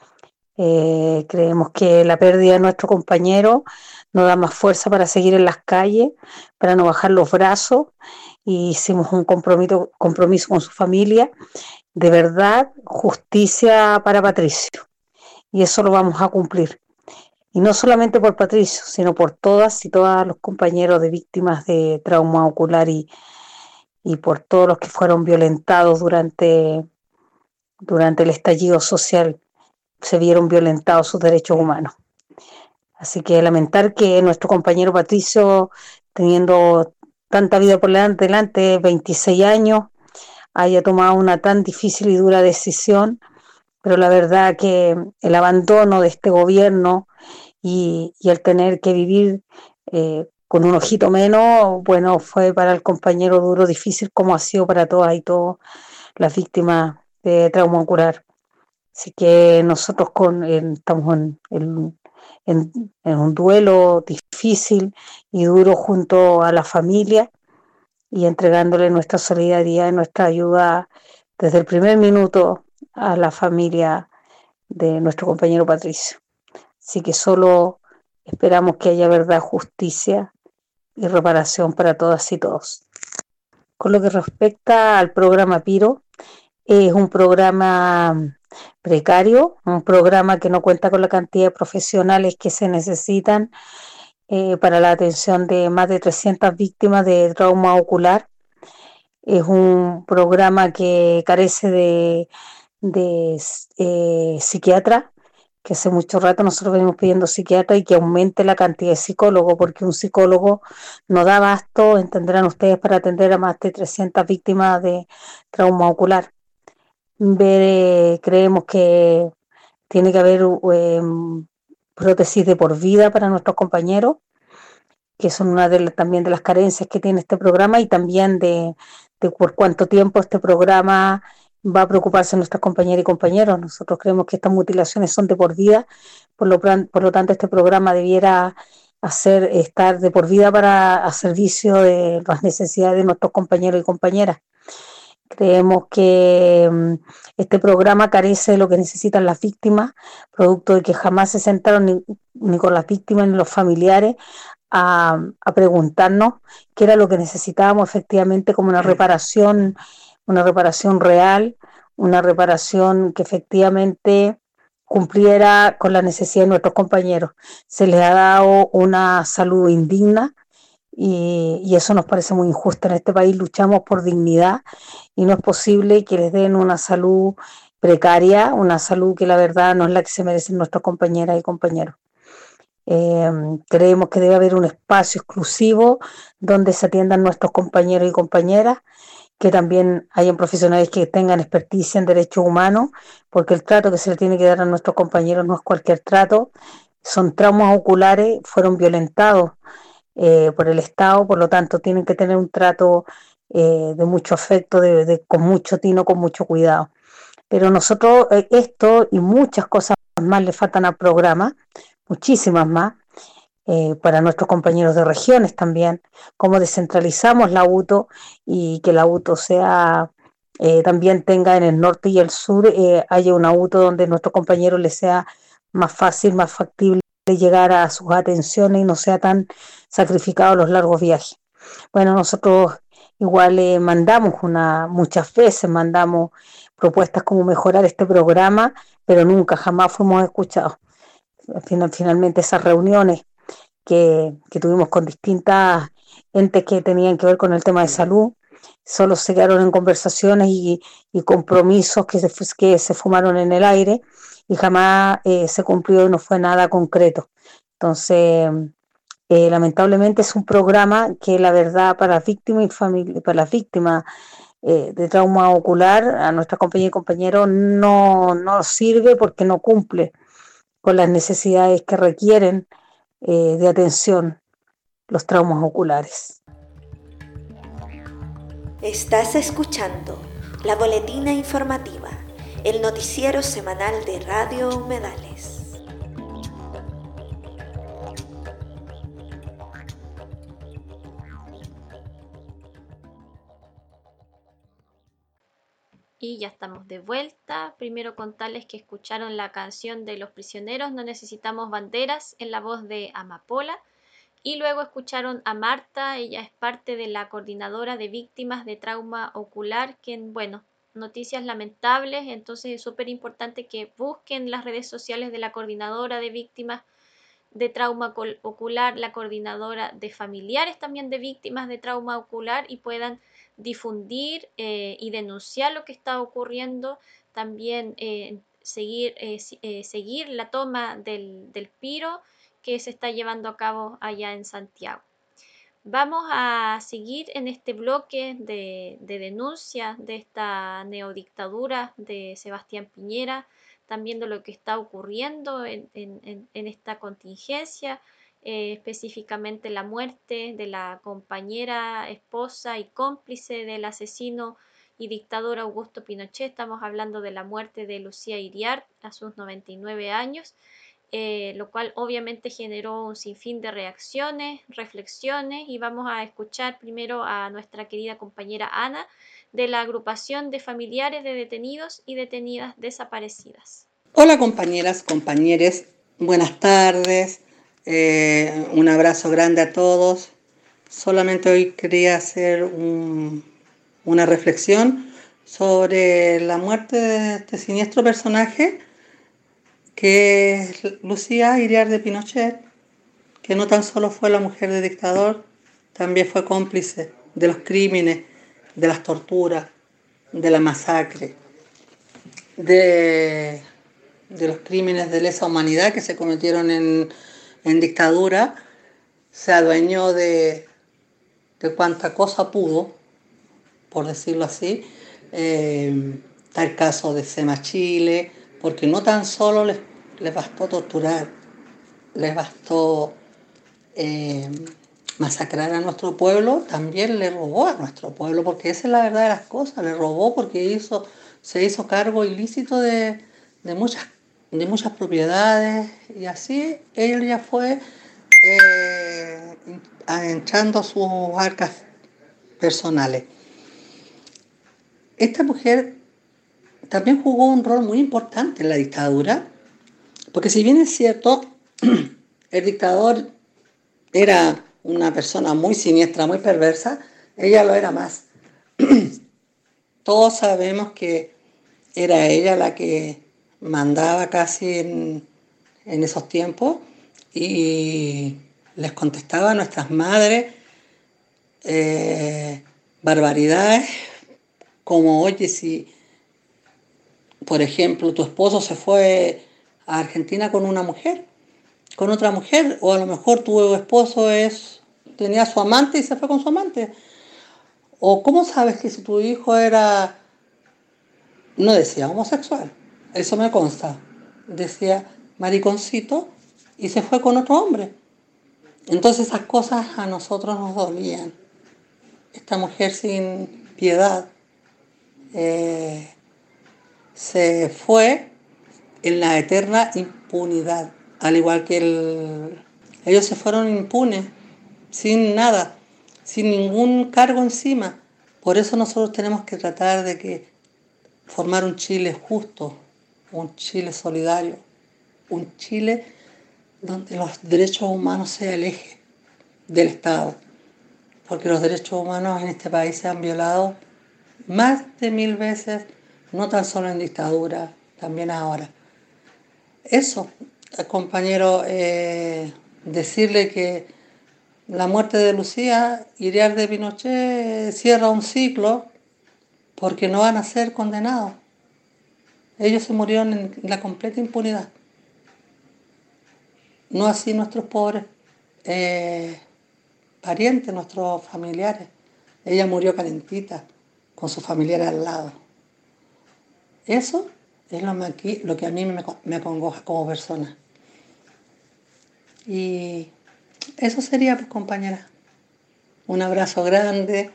Eh, creemos que la pérdida de nuestro compañero nos da más fuerza para seguir en las calles, para no bajar los brazos, y hicimos un compromiso, compromiso con su familia, de verdad, justicia para Patricio, y eso lo vamos a cumplir, y no solamente por Patricio, sino por todas y todos los compañeros de víctimas de trauma ocular y, y por todos los que fueron violentados durante, durante el estallido social, se vieron violentados sus derechos humanos. Así que lamentar que nuestro compañero Patricio, teniendo tanta vida por delante, veintiséis años, haya tomado una tan difícil y dura decisión, pero la verdad que el abandono de este gobierno y, y el tener que vivir eh, con un ojito menos, bueno, fue para el compañero duro, difícil, como ha sido para todas y todas las víctimas de trauma ocular. Así que nosotros con, en, estamos en, en, en, en un duelo difícil y duro junto a la familia y entregándole nuestra solidaridad y nuestra ayuda desde el primer minuto a la familia de nuestro compañero Patricio. Así que solo esperamos que haya verdad, justicia y reparación para todas y todos. Con lo que respecta al programa Piro, es un programa precario, un programa que no cuenta con la cantidad de profesionales que se necesitan eh, para la atención de más de trescientas víctimas de trauma ocular. Es un programa que carece de, de eh, psiquiatra, que hace mucho rato nosotros venimos pidiendo psiquiatra y que aumente la cantidad de psicólogos, porque un psicólogo no da abasto, entenderán ustedes, para atender a más de trescientas víctimas de trauma ocular. Ver, creemos que tiene que haber eh, prótesis de por vida para nuestros compañeros, que son una de las, también de las carencias que tiene este programa, y también de, de por cuánto tiempo este programa va a preocuparse de nuestras compañeras y compañeros. Nosotros creemos que estas mutilaciones son de por vida, por lo, por lo tanto este programa debiera hacer, estar de por vida para a servicio de las necesidades de nuestros compañeros y compañeras. Creemos que um, este programa carece de lo que necesitan las víctimas, producto de que jamás se sentaron ni, ni con las víctimas ni los familiares a, a preguntarnos qué era lo que necesitábamos efectivamente como una reparación, una reparación real, una reparación que efectivamente cumpliera con la necesidad de nuestros compañeros. Se les ha dado una salud indigna, Y, y eso nos parece muy injusto. En este país luchamos por dignidad y no es posible que les den una salud precaria, una salud que la verdad no es la que se merecen nuestras compañeras y compañeros. Eh, creemos que debe haber un espacio exclusivo donde se atiendan nuestros compañeros y compañeras, que también hayan profesionales que tengan experticia en derechos humanos, porque el trato que se le tiene que dar a nuestros compañeros no es cualquier trato, son traumas oculares, fueron violentados Eh, por el Estado, por lo tanto tienen que tener un trato eh, de mucho afecto, de, de, con mucho tino, con mucho cuidado. Pero nosotros eh, esto y muchas cosas más le faltan al programa, muchísimas más, eh, para nuestros compañeros de regiones también, cómo descentralizamos la U T O y que la U T O sea eh, también tenga en el norte y el sur, eh, haya una U T O donde a nuestros compañeros les sea más fácil, más factible llegar a sus atenciones y no sea tan sacrificado los largos viajes. Bueno, nosotros igual eh, mandamos una, muchas veces mandamos propuestas como mejorar este programa, pero nunca, jamás fuimos escuchados. Final, finalmente esas reuniones que, que tuvimos con distintas entes que tenían que ver con el tema de salud, solo se quedaron en conversaciones y, y compromisos que se, que se fumaron en el aire y jamás eh, se cumplió y no fue nada concreto. Entonces, eh, lamentablemente es un programa que la verdad para las víctimas y familia, para las víctimas eh, de trauma ocular, a nuestras compañeras y compañeros no, no sirve porque no cumple con las necesidades que requieren eh, de atención los traumas oculares. Estás escuchando la Boletina Informativa, el noticiero semanal de Radio Humedales. Y ya estamos de vuelta. Primero contarles que escucharon la canción de Los Prisioneros, No Necesitamos Banderas, en la voz de Amapola. Y luego escucharon a Marta, ella es parte de la coordinadora de víctimas de trauma ocular, que, bueno, noticias lamentables, entonces es súper importante que busquen las redes sociales de la coordinadora de víctimas de trauma ocular, la coordinadora de familiares también de víctimas de trauma ocular y puedan difundir eh, y denunciar lo que está ocurriendo, también eh, seguir, eh, eh, seguir la toma del, del piro que se está llevando a cabo allá en Santiago. Vamos a seguir en este bloque de, de denuncia de esta neodictadura de Sebastián Piñera, también de lo que está ocurriendo en, en, en esta contingencia, eh, específicamente la muerte de la compañera, esposa y cómplice del asesino y dictador Augusto Pinochet. Estamos hablando de la muerte de Lucía Iriart a sus noventa y nueve años. Eh, lo cual obviamente generó un sinfín de reacciones, reflexiones, y vamos a escuchar primero a nuestra querida compañera Ana de la agrupación de familiares de detenidos y detenidas desaparecidas. Hola compañeras, compañeros, buenas tardes, eh, un abrazo grande a todos. Solamente hoy quería hacer un, una reflexión sobre la muerte de este siniestro personaje que es Lucía Iriart de Pinochet, que no tan solo fue la mujer del dictador, también fue cómplice de los crímenes, de las torturas, de la masacre, de, de los crímenes de lesa humanidad que se cometieron en, en dictadura. Se adueñó de, de cuanta cosa pudo, por decirlo así. Eh, está el caso de Sema Chile, porque no tan solo les, les bastó torturar, les bastó eh, masacrar a nuestro pueblo, también le robó a nuestro pueblo, porque esa es la verdad de las cosas, le robó porque hizo, se hizo cargo ilícito de, de, muchas, de muchas propiedades, y así ella fue eh, hinchando sus arcas personales. Esta mujer también jugó un rol muy importante en la dictadura, porque si bien es cierto, el dictador era una persona muy siniestra, muy perversa, ella lo era más. Todos sabemos que era ella la que mandaba casi en, en esos tiempos y les contestaba a nuestras madres eh, barbaridades como, oye, si por ejemplo tu esposo se fue a Argentina con una mujer, con otra mujer, o a lo mejor tu esposo es, tenía a su amante y se fue con su amante, o cómo sabes que si tu hijo era, no decía homosexual, eso me consta, decía mariconcito y se fue con otro hombre. Entonces esas cosas a nosotros nos dolían. Esta mujer sin piedad eh, se fue en la eterna impunidad, al igual que el, Ellos se fueron impunes, sin nada, sin ningún cargo encima. Por eso nosotros tenemos que tratar de que formar un Chile justo, un Chile solidario, un Chile donde los derechos humanos sean el eje del Estado. Porque los derechos humanos en este país se han violado más de mil veces, no tan solo en dictadura, también ahora. Eso, compañero, eh, decirle que la muerte de Lucía Iriar de Pinochet cierra un ciclo porque no van a ser condenados. Ellos se murieron en la completa impunidad. No así nuestros pobres eh, parientes, nuestros familiares. Ella murió calentita, con sus familiares al lado. Eso es lo, aquí, lo que a mí me, me acongoja como persona. Y eso sería, pues, compañera. Un abrazo grande,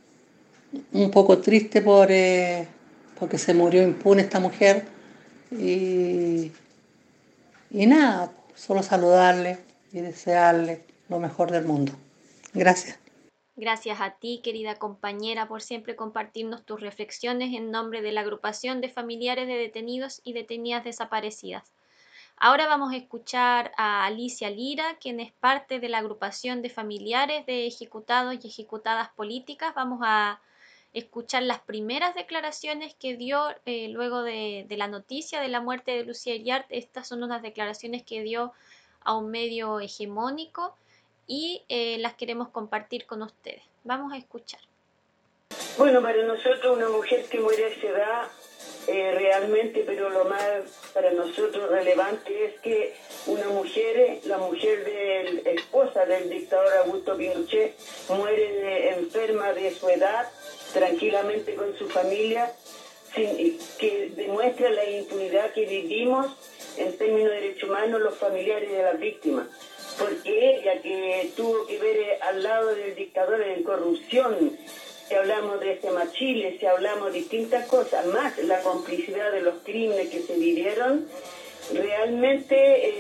un poco triste por, eh, porque se murió impune esta mujer. Y, y nada, solo saludarle y desearle lo mejor del mundo. Gracias. Gracias a ti, querida compañera, por siempre compartirnos tus reflexiones en nombre de la agrupación de familiares de detenidos y detenidas desaparecidas. Ahora vamos a escuchar a Alicia Lira, quien es parte de la agrupación de familiares de ejecutados y ejecutadas políticas. Vamos a escuchar las primeras declaraciones que dio eh, luego de, de la noticia de la muerte de Lucía Iriart. Estas son unas declaraciones que dio a un medio hegemónico y eh, las queremos compartir con ustedes. Vamos a escuchar. Bueno, para nosotros una mujer que muere a esa edad, eh, realmente, pero lo más para nosotros relevante es que una mujer, la mujer de la esposa del dictador Augusto Pinochet, muere de, enferma de su edad, tranquilamente con su familia, sin, que demuestra la impunidad que vivimos en términos de derechos humanos los familiares de las víctimas. Porque ella, que tuvo que ver al lado del dictador en corrupción, si hablamos de Semachile, si hablamos de distintas cosas, más la complicidad de los crímenes que se vivieron, realmente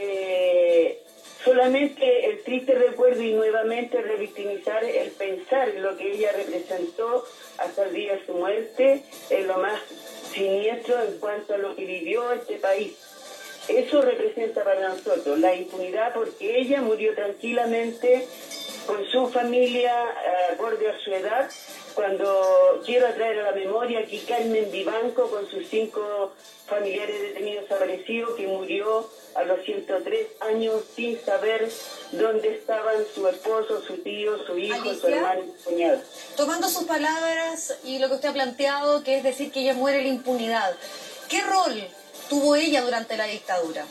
eh, solamente el triste recuerdo y nuevamente revictimizar el pensar en lo que ella representó hasta el día de su muerte, es lo más siniestro en cuanto a lo que vivió este país. Eso representa para nosotros la impunidad, porque ella murió tranquilamente con su familia, acorde a su edad. Cuando quiero traer a la memoria aquí Carmen Vivanco con sus cinco familiares detenidos desaparecidos, que murió a los ciento tres años sin saber dónde estaban su esposo, su tío, su hijo, Alicia, su hermano y su cuñado. Tomando sus palabras y lo que usted ha planteado, que es decir que ella muere en la impunidad, ¿qué rol tuvo ella durante la dictadura?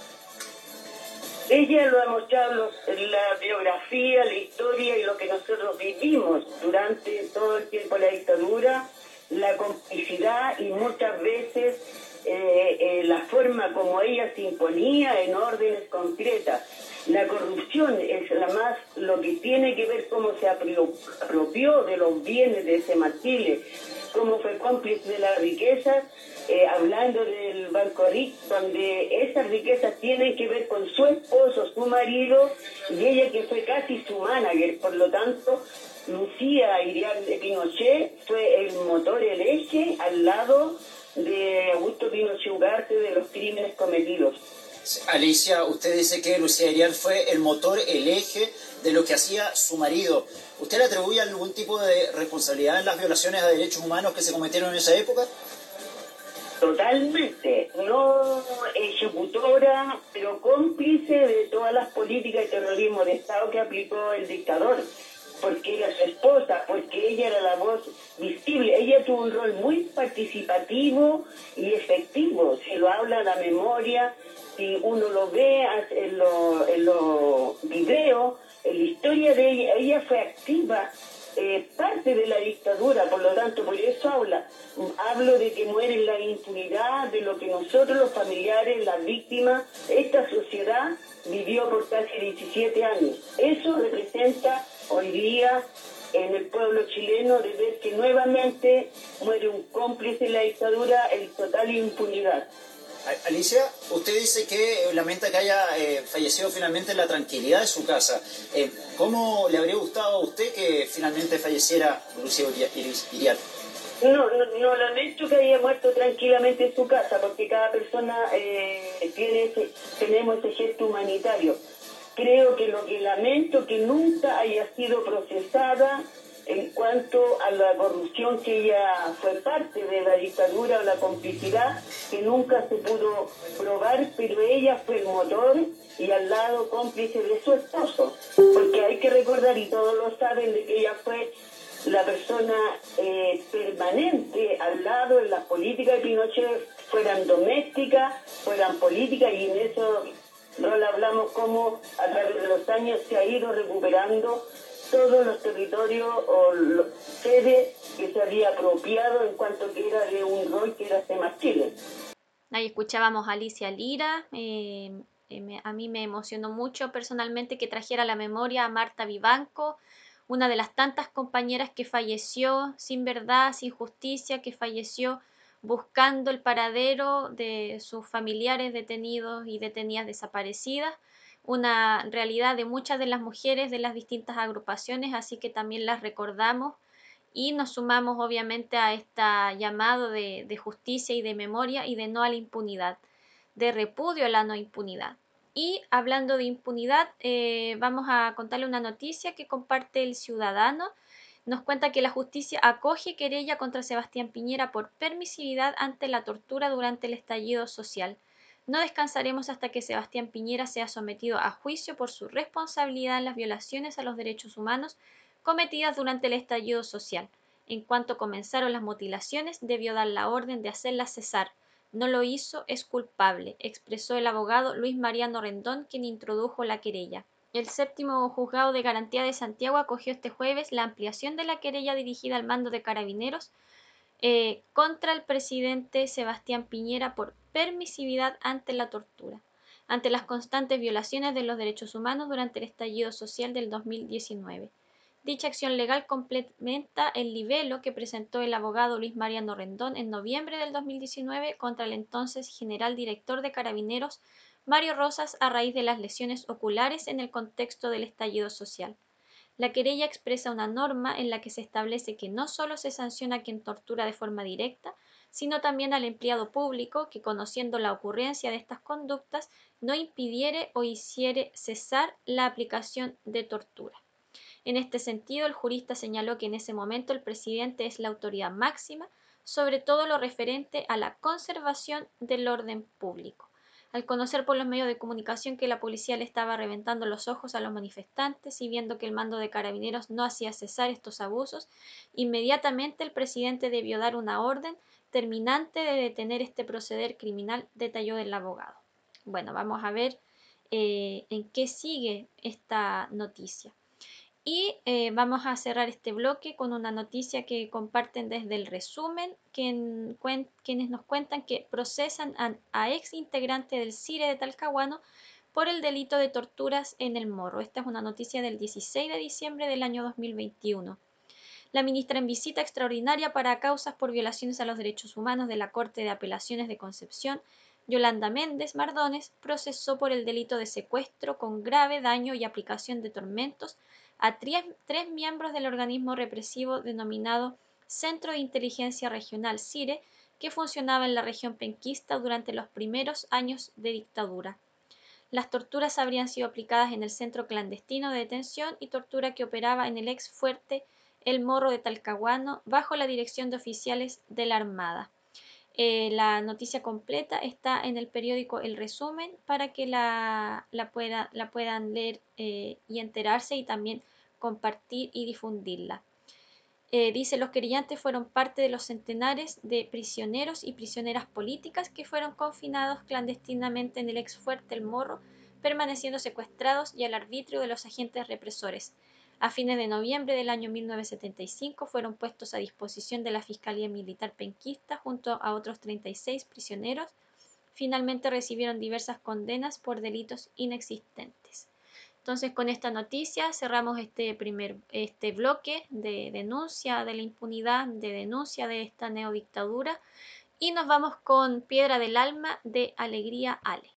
Ella lo ha mostrado en la biografía, la historia y lo que nosotros vivimos durante todo el tiempo de la dictadura, la complicidad y muchas veces eh, eh, la forma como ella se imponía en órdenes concretas. La corrupción es la más lo que tiene que ver cómo se apropió de los bienes de Semachile, cómo fue cómplice de las riquezas. Eh, hablando del Banco Ric, donde esas riquezas tienen que ver con su esposo, su marido, y ella que fue casi su manager. Por lo tanto, Lucía Iriart de Pinochet fue el motor, el eje, al lado de Augusto Pinochet Ugarte, de los crímenes cometidos. Alicia, usted dice que Lucía Iriart fue el motor, el eje de lo que hacía su marido. ¿Usted le atribuye algún tipo de responsabilidad en las violaciones a derechos humanos que se cometieron en esa época? Totalmente, no ejecutora, pero cómplice de todas las políticas de terrorismo de Estado que aplicó el dictador, porque era su esposa, porque ella era la voz visible. Ella tuvo un rol muy participativo y efectivo, si lo habla la memoria, si uno lo ve en los en lo videos, en la historia de ella, ella fue activa. Eh, parte de la dictadura, por lo tanto, por eso habla, hablo de que muere en la impunidad de lo que nosotros los familiares, las víctimas, esta sociedad vivió por casi diecisiete años. Eso representa hoy día en el pueblo chileno de ver que nuevamente muere un cómplice de la dictadura en total impunidad. Alicia, usted dice que lamenta que haya eh, fallecido finalmente en la tranquilidad de su casa. Eh, ¿Cómo le habría gustado a usted que finalmente falleciera Lucía Iriart? No, no, no lamento que haya muerto tranquilamente en su casa, porque cada persona eh, tiene ese, tenemos ese gesto humanitario. Creo que lo que lamento que nunca haya sido procesada en cuanto a la corrupción, que ella fue parte de la dictadura o la complicidad, que nunca se pudo probar, pero ella fue el motor y al lado cómplice de su esposo, porque hay que recordar, y todos lo saben, de que ella fue la persona eh, permanente al lado en las políticas de Pinochet, fueran domésticas, fueran políticas, y en eso no le hablamos cómo a través de los años se ha ido recuperando todos los territorios o los sedes que se había apropiado en cuanto que era de un rol que era Semar Chile. Ahí escuchábamos a Alicia Lira. Eh, eh, me, a mí me emocionó mucho personalmente que trajera a la memoria a Marta Vivanco, una de las tantas compañeras que falleció sin verdad, sin justicia, que falleció buscando el paradero de sus familiares detenidos y detenidas desaparecidas, una realidad de muchas de las mujeres de las distintas agrupaciones, así que también las recordamos y nos sumamos obviamente a este llamado de, de justicia y de memoria y de no a la impunidad, de repudio a la no impunidad. Y hablando de impunidad, eh, vamos a contarle una noticia que comparte El Ciudadano. Nos cuenta que la justicia acoge querella contra Sebastián Piñera por permisividad ante la tortura durante el estallido social. No descansaremos hasta que Sebastián Piñera sea sometido a juicio por su responsabilidad en las violaciones a los derechos humanos cometidas durante el estallido social. En cuanto comenzaron las mutilaciones, debió dar la orden de hacerlas cesar. No lo hizo, es culpable, expresó el abogado Luis Mariano Rendón, quien introdujo la querella. El séptimo juzgado de garantía de Santiago acogió este jueves la ampliación de la querella dirigida al mando de Carabineros eh, contra el presidente Sebastián Piñera por permisividad ante la tortura, ante las constantes violaciones de los derechos humanos durante el estallido social del dos mil diecinueve. Dicha acción legal complementa el libelo que presentó el abogado Luis Mariano Rendón en noviembre del dos mil diecinueve contra el entonces general director de Carabineros, Mario Rosas, a raíz de las lesiones oculares en el contexto del estallido social. La querella expresa una norma en la que se establece que no solo se sanciona a quien tortura de forma directa, sino también al empleado público que, conociendo la ocurrencia de estas conductas, no impidiere o hiciere cesar la aplicación de tortura. En este sentido, el jurista señaló que en ese momento el presidente es la autoridad máxima, sobre todo lo referente a la conservación del orden público. Al conocer por los medios de comunicación que la policía le estaba reventando los ojos a los manifestantes y viendo que el mando de Carabineros no hacía cesar estos abusos, inmediatamente el presidente debió dar una orden terminante de detener este proceder criminal, detalló el abogado. Bueno, vamos a ver eh, en qué sigue esta noticia. Y eh, vamos a cerrar este bloque con una noticia que comparten desde el resumen, quien, cuen, quienes nos cuentan que procesan a, a ex integrante del CIRE de Talcahuano por el delito de torturas en El Morro. Esta es una noticia del dieciséis de diciembre del año dos mil veintiuno. La ministra en visita extraordinaria para causas por violaciones a los derechos humanos de la Corte de Apelaciones de Concepción, Yolanda Méndez Mardones, procesó por el delito de secuestro con grave daño y aplicación de tormentos a tres, tres miembros del organismo represivo denominado Centro de Inteligencia Regional CIRE, que funcionaba en la región penquista durante los primeros años de dictadura. Las torturas habrían sido aplicadas en el centro clandestino de detención y tortura que operaba en el ex fuerte El Morro de Talcahuano bajo la dirección de oficiales de la Armada. Eh, la noticia completa está en el periódico El Resumen para que la, la, pueda, la puedan leer eh, y enterarse y también compartir y difundirla. Eh, dice, los querellantes fueron parte de los centenares de prisioneros y prisioneras políticas que fueron confinados clandestinamente en el ex fuerte El Morro, permaneciendo secuestrados y al arbitrio de los agentes represores. A fines de noviembre del año mil novecientos setenta y cinco fueron puestos a disposición de la Fiscalía Militar Penquista junto a otros treinta y seis prisioneros. Finalmente recibieron diversas condenas por delitos inexistentes. Entonces, con esta noticia cerramos este primer este bloque de denuncia de la impunidad, de denuncia de esta neodictadura Y nos vamos con Piedra del Alma de Alegría Ale.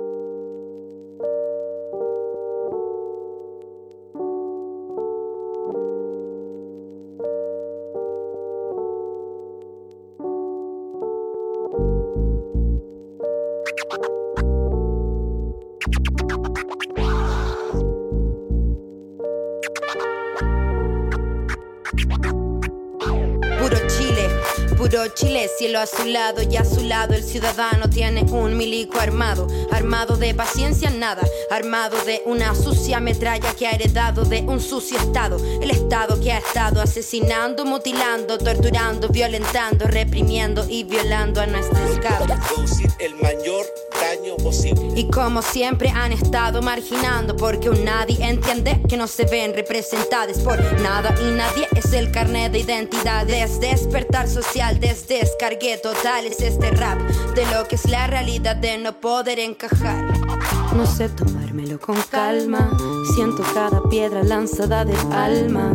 Puro Chile, cielo azulado y a su lado el ciudadano tiene un milico armado, armado de paciencia nada, armado de una sucia metralla que ha heredado de un sucio estado, el estado que ha estado asesinando, mutilando, torturando, violentando, reprimiendo y violando a nuestros cabros. Producir el mayor daño posible. Y como siempre han estado marginando, porque un nadie entiende que no se ven representados por nada y nadie es el carnet de identidad, es despertar social. Desde descargué total es este rap de lo que es la realidad de no poder encajar. No sé tomármelo con calma, siento cada piedra lanzada del alma.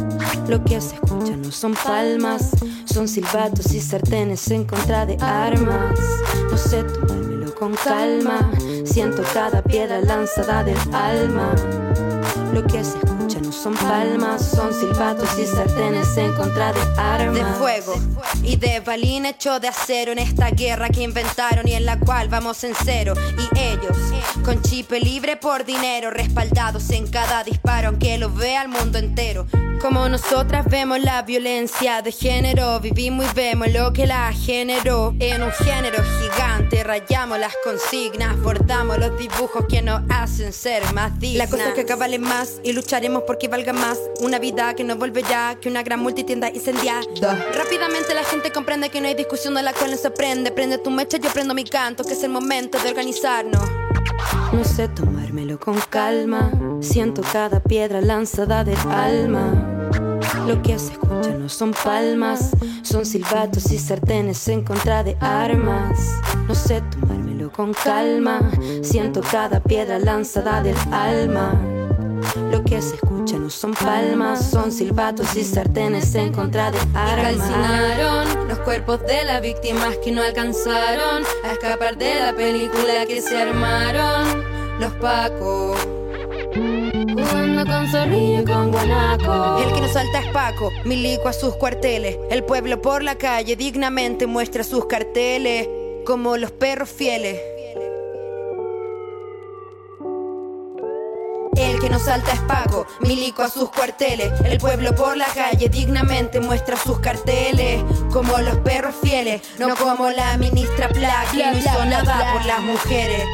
Lo que se escucha no son palmas, son silbatos y sartenes en contra de armas. No sé tomármelo con calma, siento cada piedra lanzada del alma. Lo que se escucha no son palmas, son silbatos y sartenes en contra de armas. De fuego y de balín hecho de acero en esta guerra que inventaron y en la cual vamos en cero. Y ellos, con chip libre por dinero, respaldados en cada disparo, aunque lo vea el mundo entero. Como nosotras vemos la violencia de género, vivimos y vemos lo que la generó. En un género gigante rayamos las consignas, bordamos los dibujos que nos hacen ser más dignas. La cosa es que acá vale más y lucharemos porque valga más. Una vida que no vuelve ya, que una gran multitienda incendiada. Rápidamente la gente comprende que no hay discusión de la cual no se aprende. Prende tu mecha, yo prendo mi canto, que es el momento de organizarnos. No sé tomármelo con calma, siento cada piedra lanzada del alma. Lo que se escucha no son palmas, son silbatos y sartenes en contra de armas. No sé tomármelo con calma, siento cada piedra lanzada del alma. Lo que se escucha no son palmas, son silbatos y sartenes en contra de armas. Y calcinaron los cuerpos de las víctimas que no alcanzaron a escapar de la película que se armaron los pacos. Jugando con zorrillo y con guanaco. El que no salta es Paco, milico a sus cuarteles. El pueblo por la calle dignamente muestra sus carteles, como los perros fieles. El que no salta es Paco, milico a sus cuarteles. El pueblo por la calle dignamente muestra sus carteles, como los perros fieles, no como la ministra Pla, que no hizo nada por las mujeres.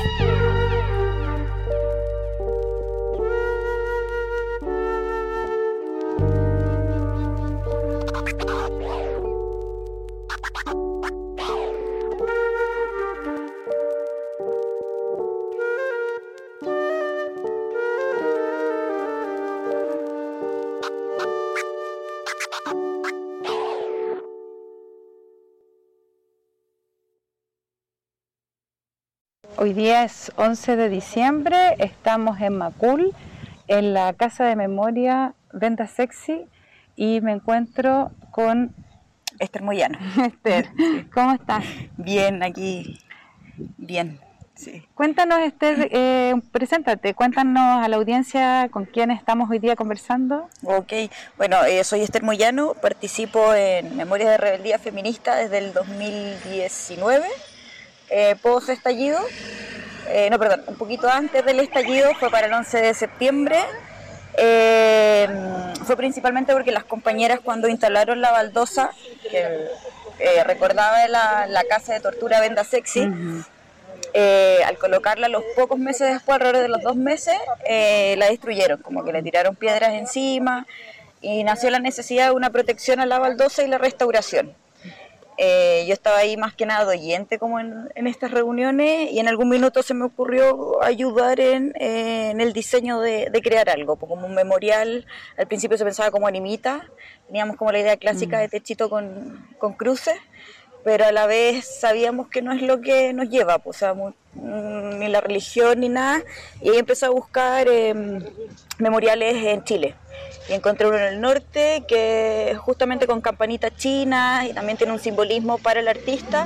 Hoy día es once de diciembre, estamos en Macul, en la Casa de Memoria Venda Sexy, y me encuentro con Esther Moyano. Esther, ¿cómo estás? Bien, aquí, bien. Sí. Cuéntanos, Esther, eh, preséntate, cuéntanos a la audiencia con quién estamos hoy día conversando. Ok, bueno, eh, soy Esther Moyano, participo en Memorias de Rebeldía Feminista desde el dos mil diecinueve. Eh, post estallido, eh, no, perdón, un poquito antes del estallido, fue para el once de septiembre. Eh, fue principalmente porque las compañeras, cuando instalaron la baldosa, que eh, recordaba la, la casa de tortura Venda Sexy, uh-huh. eh, al colocarla los pocos meses después, alrededor de los dos meses, eh, la destruyeron, como que le tiraron piedras encima, y nació la necesidad de una protección a la baldosa y la restauración. Eh, yo estaba ahí más que nada de oyente como en, en estas reuniones, y en algún minuto se me ocurrió ayudar en, eh, en el diseño de, de crear algo, como un memorial. Al principio se pensaba como animita, teníamos como la idea clásica de techito con, con cruces, pero a la vez sabíamos que no es lo que nos lleva, pues, o sea, mu- mm, ni la religión ni nada, y ahí empecé a buscar eh, memoriales en Chile. Y encontré uno en el norte que justamente con campanitas chinas y también tiene un simbolismo para el artista,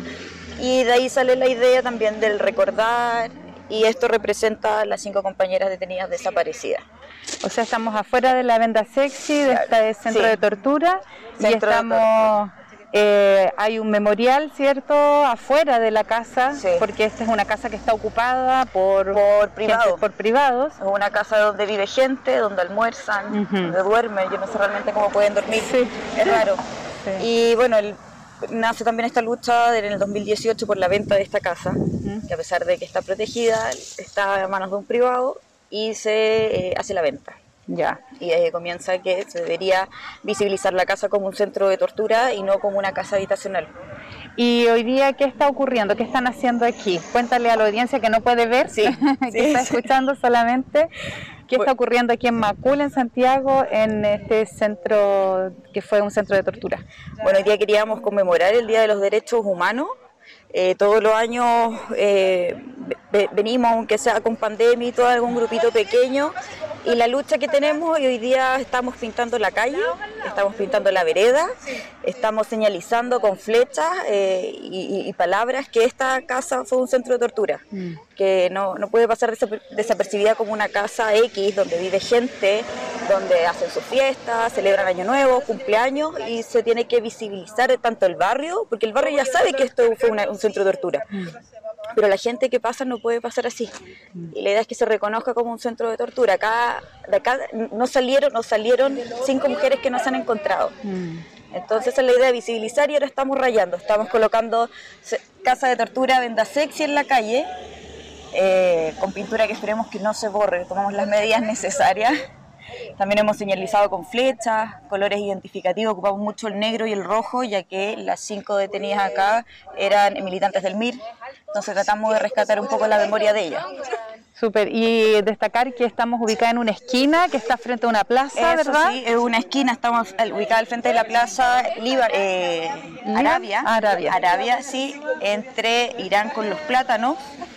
y de ahí sale la idea también del recordar, y esto representa a las cinco compañeras detenidas desaparecidas. O sea, estamos afuera de la Venda Sexy, de este centro Sí. de tortura, y Centro de estamos, eh, hay un memorial, ¿cierto?, afuera de la casa, porque esta es una casa que está ocupada por, por privados. gente- por privados. Es una casa donde vive gente, donde almuerzan, Ujú. donde duermen, yo no sé realmente cómo pueden dormir, es raro. Y bueno, el- nace también esta lucha en el dos mil dieciocho por la venta de esta casa, que a pesar de que está protegida, está en manos de un privado y se eh, hace la venta. Ya. Y ahí comienza que se debería visibilizar la casa como un centro de tortura y no como una casa habitacional. Y hoy día, ¿qué está ocurriendo? ¿Qué están haciendo aquí? Cuéntale a la audiencia que no puede ver, sí, que sí, está sí. escuchando solamente. ¿Qué está ocurriendo aquí en Macul, en Santiago, en este centro que fue un centro de tortura? Bueno, hoy día queríamos conmemorar el Día de los Derechos Humanos. Eh, todos los años eh, ve- venimos, aunque sea con pandemia y todo, algún grupito pequeño. Y la lucha que tenemos, y hoy día estamos pintando la calle, estamos pintando la vereda, estamos señalizando con flechas eh, y, y- y palabras que esta casa fue un centro de tortura, que no, no puede pasar desaper- desapercibida como una casa X donde vive gente, donde hacen sus fiestas, celebran Año Nuevo, cumpleaños, y se tiene que visibilizar tanto el barrio, porque el barrio ya sabe que esto fue una- un centro de tortura. Pero la gente que pasa no puede pasar así. Y la idea es que se reconozca como un centro de tortura. Acá, de acá no salieron, no salieron cinco mujeres que no se han encontrado. Entonces esa es la idea de visibilizar, y ahora estamos rayando. Estamos colocando se- casa de tortura, Venda Sexy en la calle, eh, con pintura que esperemos que no se borre. Tomamos las medidas necesarias. También hemos señalizado con flechas, colores identificativos, ocupamos mucho el negro y el rojo, ya que las cinco detenidas acá eran militantes del M I R, entonces tratamos de rescatar un poco la memoria de ellas. Súper, y destacar que estamos ubicadas en una esquina que está frente a una plaza, Eso ¿verdad? sí, es una esquina, estamos al- ubicadas al frente de la plaza Liba- eh, Arabia, Arabia. Arabia, sí, entre Irán con los plátanos.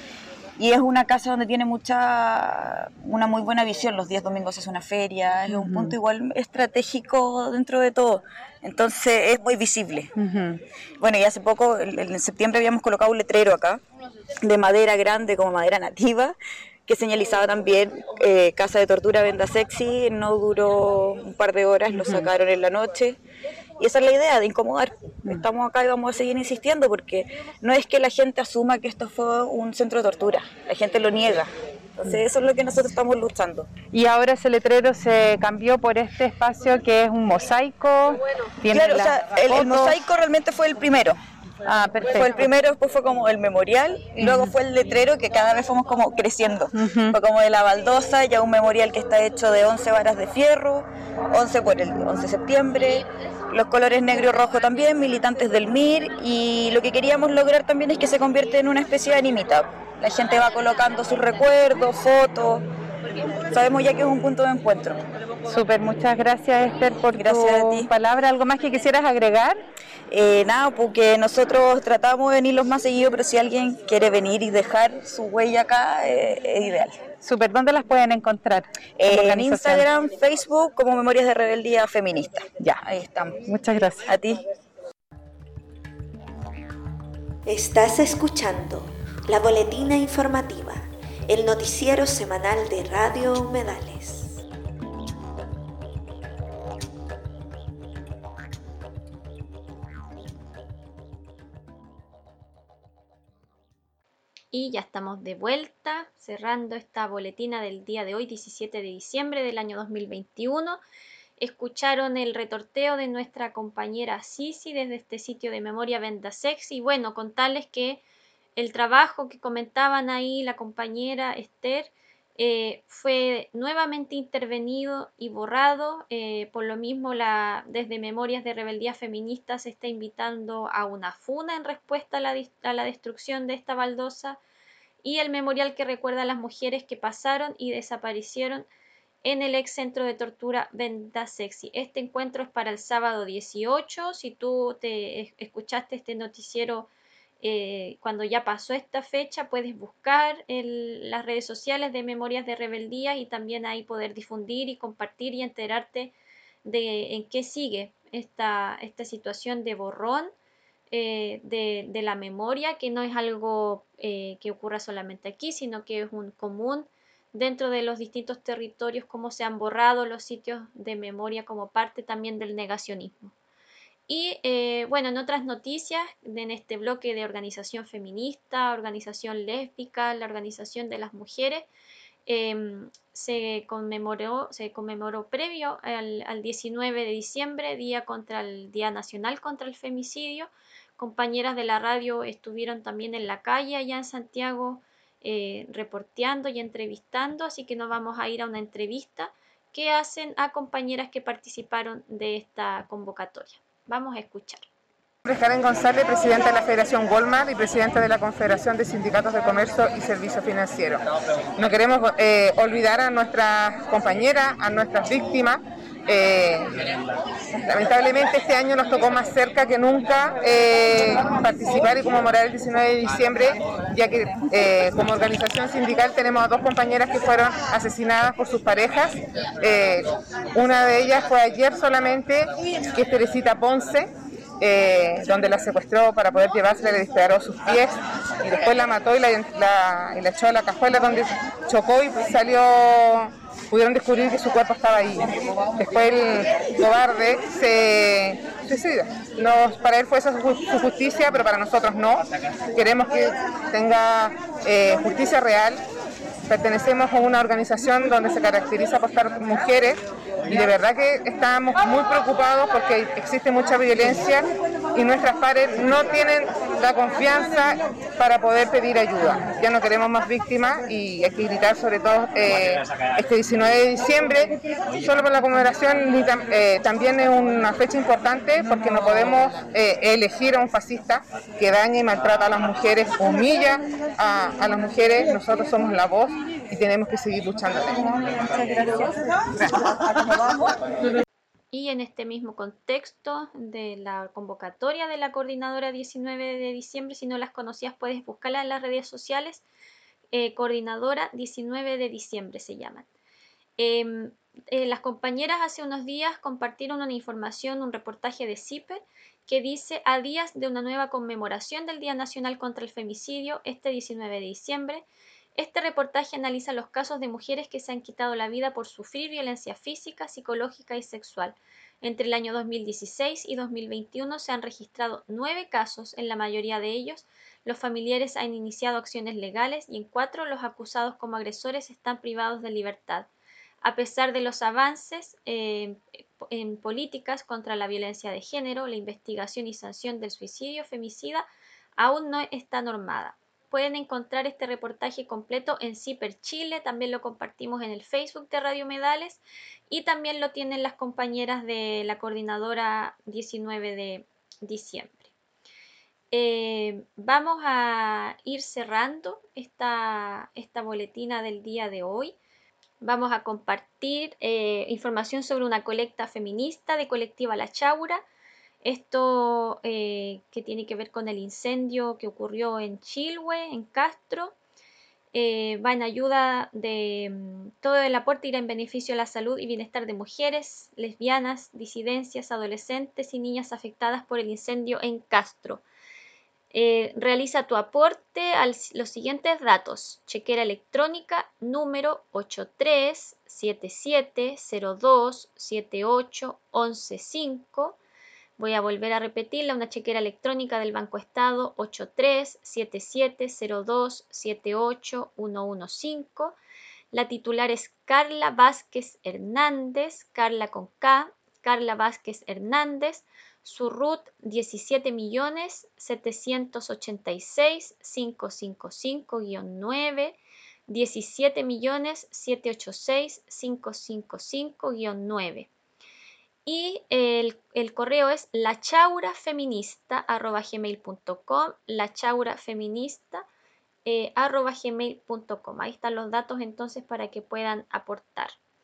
Y es una casa donde tiene mucha, una muy buena visión. Los días domingos es una feria, es un punto igual estratégico dentro de todo. Entonces es muy visible. Bueno, y hace poco, en en septiembre, habíamos colocado un letrero acá, de madera grande, como madera nativa, que señalizaba también eh, casa de tortura, Venda Sexy. No duró un par de horas, lo sacaron en la noche. Y esa es la idea, de incomodar. Estamos acá y vamos a seguir insistiendo, porque no es que la gente asuma que esto fue un centro de tortura, la gente lo niega. Entonces eso es lo que nosotros estamos luchando. Y ahora ese letrero se cambió por este espacio que es un mosaico. Tiene Claro, o las sea, el, el fotos. mosaico realmente fue el primero. Ah, perfecto. Fue el primero, después fue como el memorial, y luego fue el letrero, que cada vez fuimos como creciendo. Fue como de la baldosa, ya un memorial que está hecho de once varas de fierro, once por el once de septiembre, los colores negro y rojo también, militantes del M I R, y lo que queríamos lograr también es que se convierte en una especie de animita. La gente va colocando sus recuerdos, fotos, sabemos ya que es un punto de encuentro. Súper, muchas gracias, Esther, por Gracias tu a ti. palabra. ¿Algo más que quisieras agregar? Eh, nada, porque nosotros tratamos de venirlos más seguido, pero si alguien quiere venir y dejar su huella acá, eh, es ideal. Súper, ¿dónde las pueden encontrar? como En organización? Instagram, Facebook, como Memorias de Rebeldía Feminista. Ya, ahí estamos. Muchas gracias. A ti. Estás escuchando la boletina informativa, el noticiero semanal de Radio Humedales. Y ya estamos de vuelta, cerrando esta boletina del día de hoy, diecisiete de diciembre del año dos mil veintiuno. Escucharon el retorteo de nuestra compañera Sisi desde este sitio de Memoria Venda Sexy. Y bueno, contarles que el trabajo que comentaban ahí la compañera Esther eh, fue nuevamente intervenido y borrado. Eh, por lo mismo, la, desde Memorias de Rebeldía Feminista se está invitando a una funa en respuesta a la, a la destrucción de esta baldosa, y el memorial que recuerda a las mujeres que pasaron y desaparecieron en el ex centro de tortura Venda Sexy. Este encuentro es para el sábado dieciocho. Si tú te escuchaste este noticiero eh, cuando ya pasó esta fecha, puedes buscar el, las redes sociales de Memorias de Rebeldía y también ahí poder difundir y compartir y enterarte de en qué sigue esta, esta situación de borrón eh, de, de la memoria, que no es algo eh, que ocurra solamente aquí, sino que es un común dentro de los distintos territorios, cómo se han borrado los sitios de memoria como parte también del negacionismo. Y eh, bueno, en otras noticias, en este bloque de organización feminista, organización lésbica, la organización de las mujeres, eh, se conmemoró, se conmemoró previo al, al diecinueve de diciembre, día contra el Día Nacional contra el Femicidio. Compañeras de la radio estuvieron también en la calle allá en Santiago eh, reporteando y entrevistando, así que nos vamos a ir a una entrevista que hacen a compañeras que participaron de esta convocatoria. Vamos a escuchar. Karen González, presidenta de la Federación Walmart y presidenta de la Confederación de Sindicatos de Comercio y Servicios Financieros. No queremos eh, olvidar a nuestras compañeras, a nuestras víctimas. Eh, lamentablemente este año nos tocó más cerca que nunca eh, participar y conmemorar el diecinueve de diciembre, ya que eh, como organización sindical tenemos a dos compañeras que fueron asesinadas por sus parejas. Eh, una de ellas fue ayer solamente, que es Teresita Ponce, Eh, donde la secuestró para poder llevársela, le disparó sus pies y después la mató y la, la, y la echó a la cajuela donde chocó y salió, pudieron descubrir que su cuerpo estaba ahí. Después el cobarde se suicida. No, para él fue esa su, su justicia, pero para nosotros no. Queremos que tenga eh, justicia real. Pertenecemos a una organización donde se caracteriza por estar mujeres y de verdad que estamos muy preocupados porque existe mucha violencia y nuestras pares no tienen la confianza para poder pedir ayuda. Ya no queremos más víctimas y hay que gritar sobre todo eh, este diecinueve de diciembre, solo por la conmemoración eh, también es una fecha importante porque no podemos eh, elegir a un fascista que daña y maltrata a las mujeres, humilla a, a las mujeres. Nosotros somos la voz y tenemos que seguir luchando. Muchas gracias. Y en este mismo contexto de la convocatoria de la coordinadora diecinueve de diciembre, si no las conocías puedes buscarla en las redes sociales, eh, coordinadora diecinueve de diciembre se llaman. Eh, eh, las compañeras hace unos días compartieron una información, un reportaje de CIPER que dice: a días de una nueva conmemoración del Día Nacional contra el Femicidio, este diecinueve de diciembre, este reportaje analiza los casos de mujeres que se han quitado la vida por sufrir violencia física, psicológica y sexual. Entre el año dos mil dieciséis y dos mil veintiuno se han registrado nueve casos. En la mayoría de ellos, los familiares han iniciado acciones legales y en cuatro los acusados como agresores están privados de libertad. A pesar de los avances eh, en políticas contra la violencia de género, la investigación y sanción del suicidio femicida aún no está normada. Pueden encontrar este reportaje completo en CIPER Chile, también lo compartimos en el Facebook de Radio Humedales y también lo tienen las compañeras de la coordinadora diecinueve de diciembre. Eh, vamos a ir cerrando esta, esta boletina del día de hoy. Vamos a compartir eh, información sobre una colecta feminista de Colectiva La Chaura. Esto eh, que tiene que ver con el incendio que ocurrió en Chilhue, en Castro, eh, va en ayuda de um, todo el aporte irá en beneficio a la salud y bienestar de mujeres, lesbianas, disidencias, adolescentes y niñas afectadas por el incendio en Castro. Eh, realiza tu aporte a los siguientes datos: chequera electrónica número ocho tres siete siete cero dos siete ocho once cinco. Voy a volver a repetirla: una chequera electrónica del Banco Estado ocho tres siete siete cero dos siete ocho uno uno cinco. La titular es Carla Vázquez Hernández, Carla con K, Carla Vázquez Hernández. Su R U T diecisiete millones setecientos ochenta y seis mil quinientos cincuenta y cinco nueve, diecisiete millones setecientos ochenta y seis mil quinientos cincuenta y cinco nueve. Y el, el correo es lachaurafeminista arroba gmail punto com, lachaurafeminista eh, arroba gmail punto com. Ahí están los datos entonces para que puedan aportar.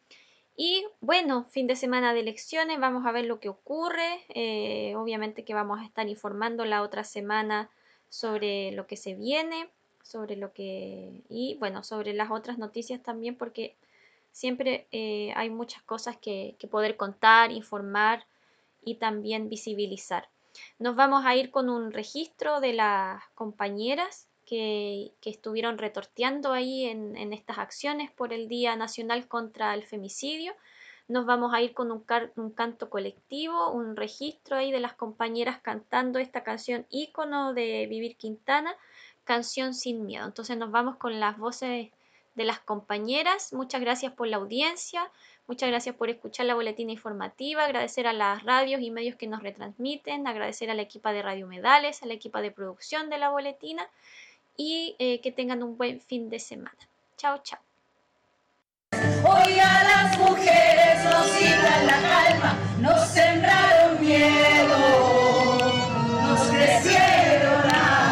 Y bueno, fin de semana de elecciones, vamos a ver lo que ocurre. Eh, obviamente que vamos a estar informando la otra semana sobre lo que se viene, sobre lo que y bueno, sobre las otras noticias también, porque siempre eh, hay muchas cosas que, que poder contar, informar y también visibilizar. Nos vamos a ir con un registro de las compañeras que, que estuvieron retorteando ahí en, en estas acciones por el Día Nacional contra el Femicidio. Nos vamos a ir con un, car- un canto colectivo, un registro ahí de las compañeras cantando esta canción ícono de Vivir Quintana, Canción Sin Miedo. Entonces nos vamos con las voces de las compañeras. Muchas gracias por la audiencia, muchas gracias por escuchar la boletina informativa, agradecer a las radios y medios que nos retransmiten, agradecer a la equipa de Radio Humedales, a la equipa de producción de la boletina y eh, que tengan un buen fin de semana. Chao, chao. Hoy a las mujeres nos quitan la calma, nos sembraron miedo, nos crecieron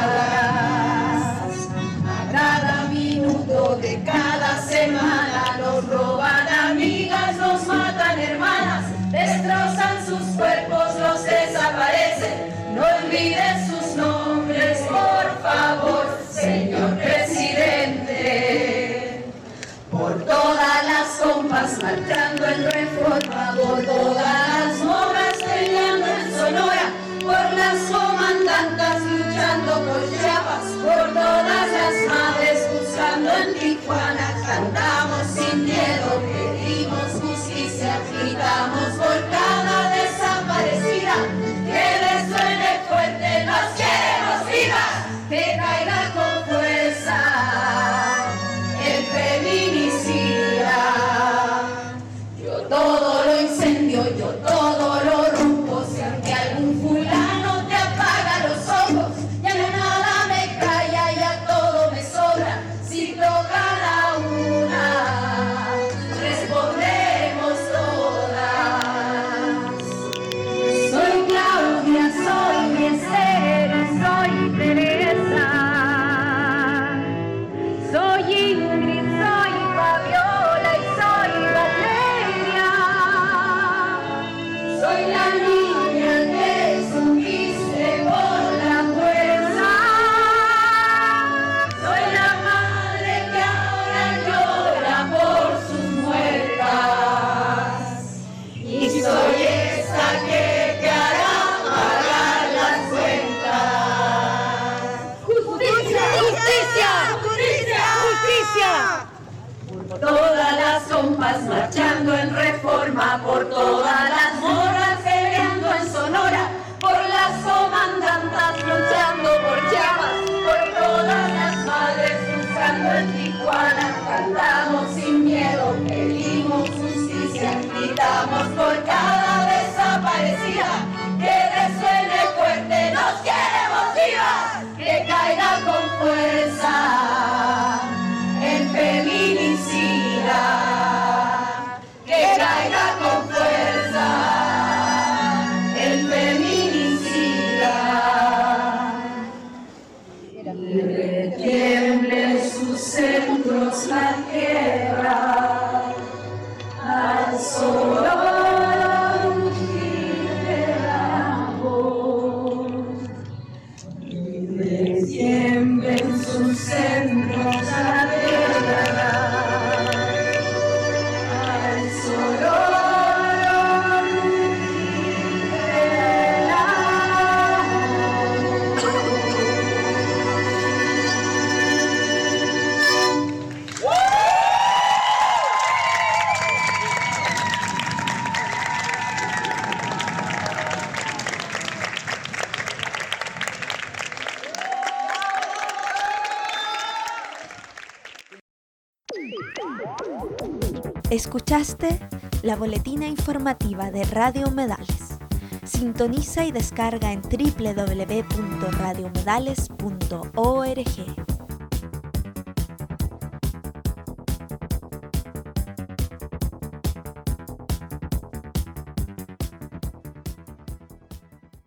alas. A cada minuto de cada semana nos roban amigas, nos matan hermanas, destrozan sus cuerpos, los desaparecen. No olviden sus nombres, por favor, señor presidente. Por todas las compas marchando en Reforma, por todas las morras peleando en Sonora, por las comandantas luchando por Chiapas, por todas las madres buscando en Tijuana, cantamos sin miedo, pedimos justicia, gritamos por cada desaparecida, que resuene fuerte, nos queremos vivas, que caiga con fuerza el feminicida. Yo todo lo incendio, yo todo lo rompo, si aunque algún fulano te apaga los ojos, ya nada me calla, ya todo me sobra, si toca la una, respondemos todas. Soy Claudia, soy Esther, soy Teresa, soy Ingrid, soy Fabiola y soy Valeria. Soy la niña que supiste por la fuerza. Soy la madre que ahora llora por sus muertas. Y soy esta que te hará pagar las cuentas. ¡Justicia! ¡Justicia! ¡Justicia! ¡Justicia! Por todas las compas marchando en Reforma, por todas las morras peleando en Sonora, por las comandantas luchando por Chiapas, por todas las madres buscando en Tijuana, cantamos sin miedo, pedimos justicia, gritamos por cada desaparecida, que resuene fuerte, nos queremos vivas, que caiga con fuerza el feminicida, que caiga con fuerza el feminicida, que tiemble en sus centros la tierra, al sol liberamos, que tiemble en sus centros la tierra, al sol Escuchaste la boletina informativa de Radio Humedales. Sintoniza y descarga en doble u doble u doble u punto radio humedales punto org.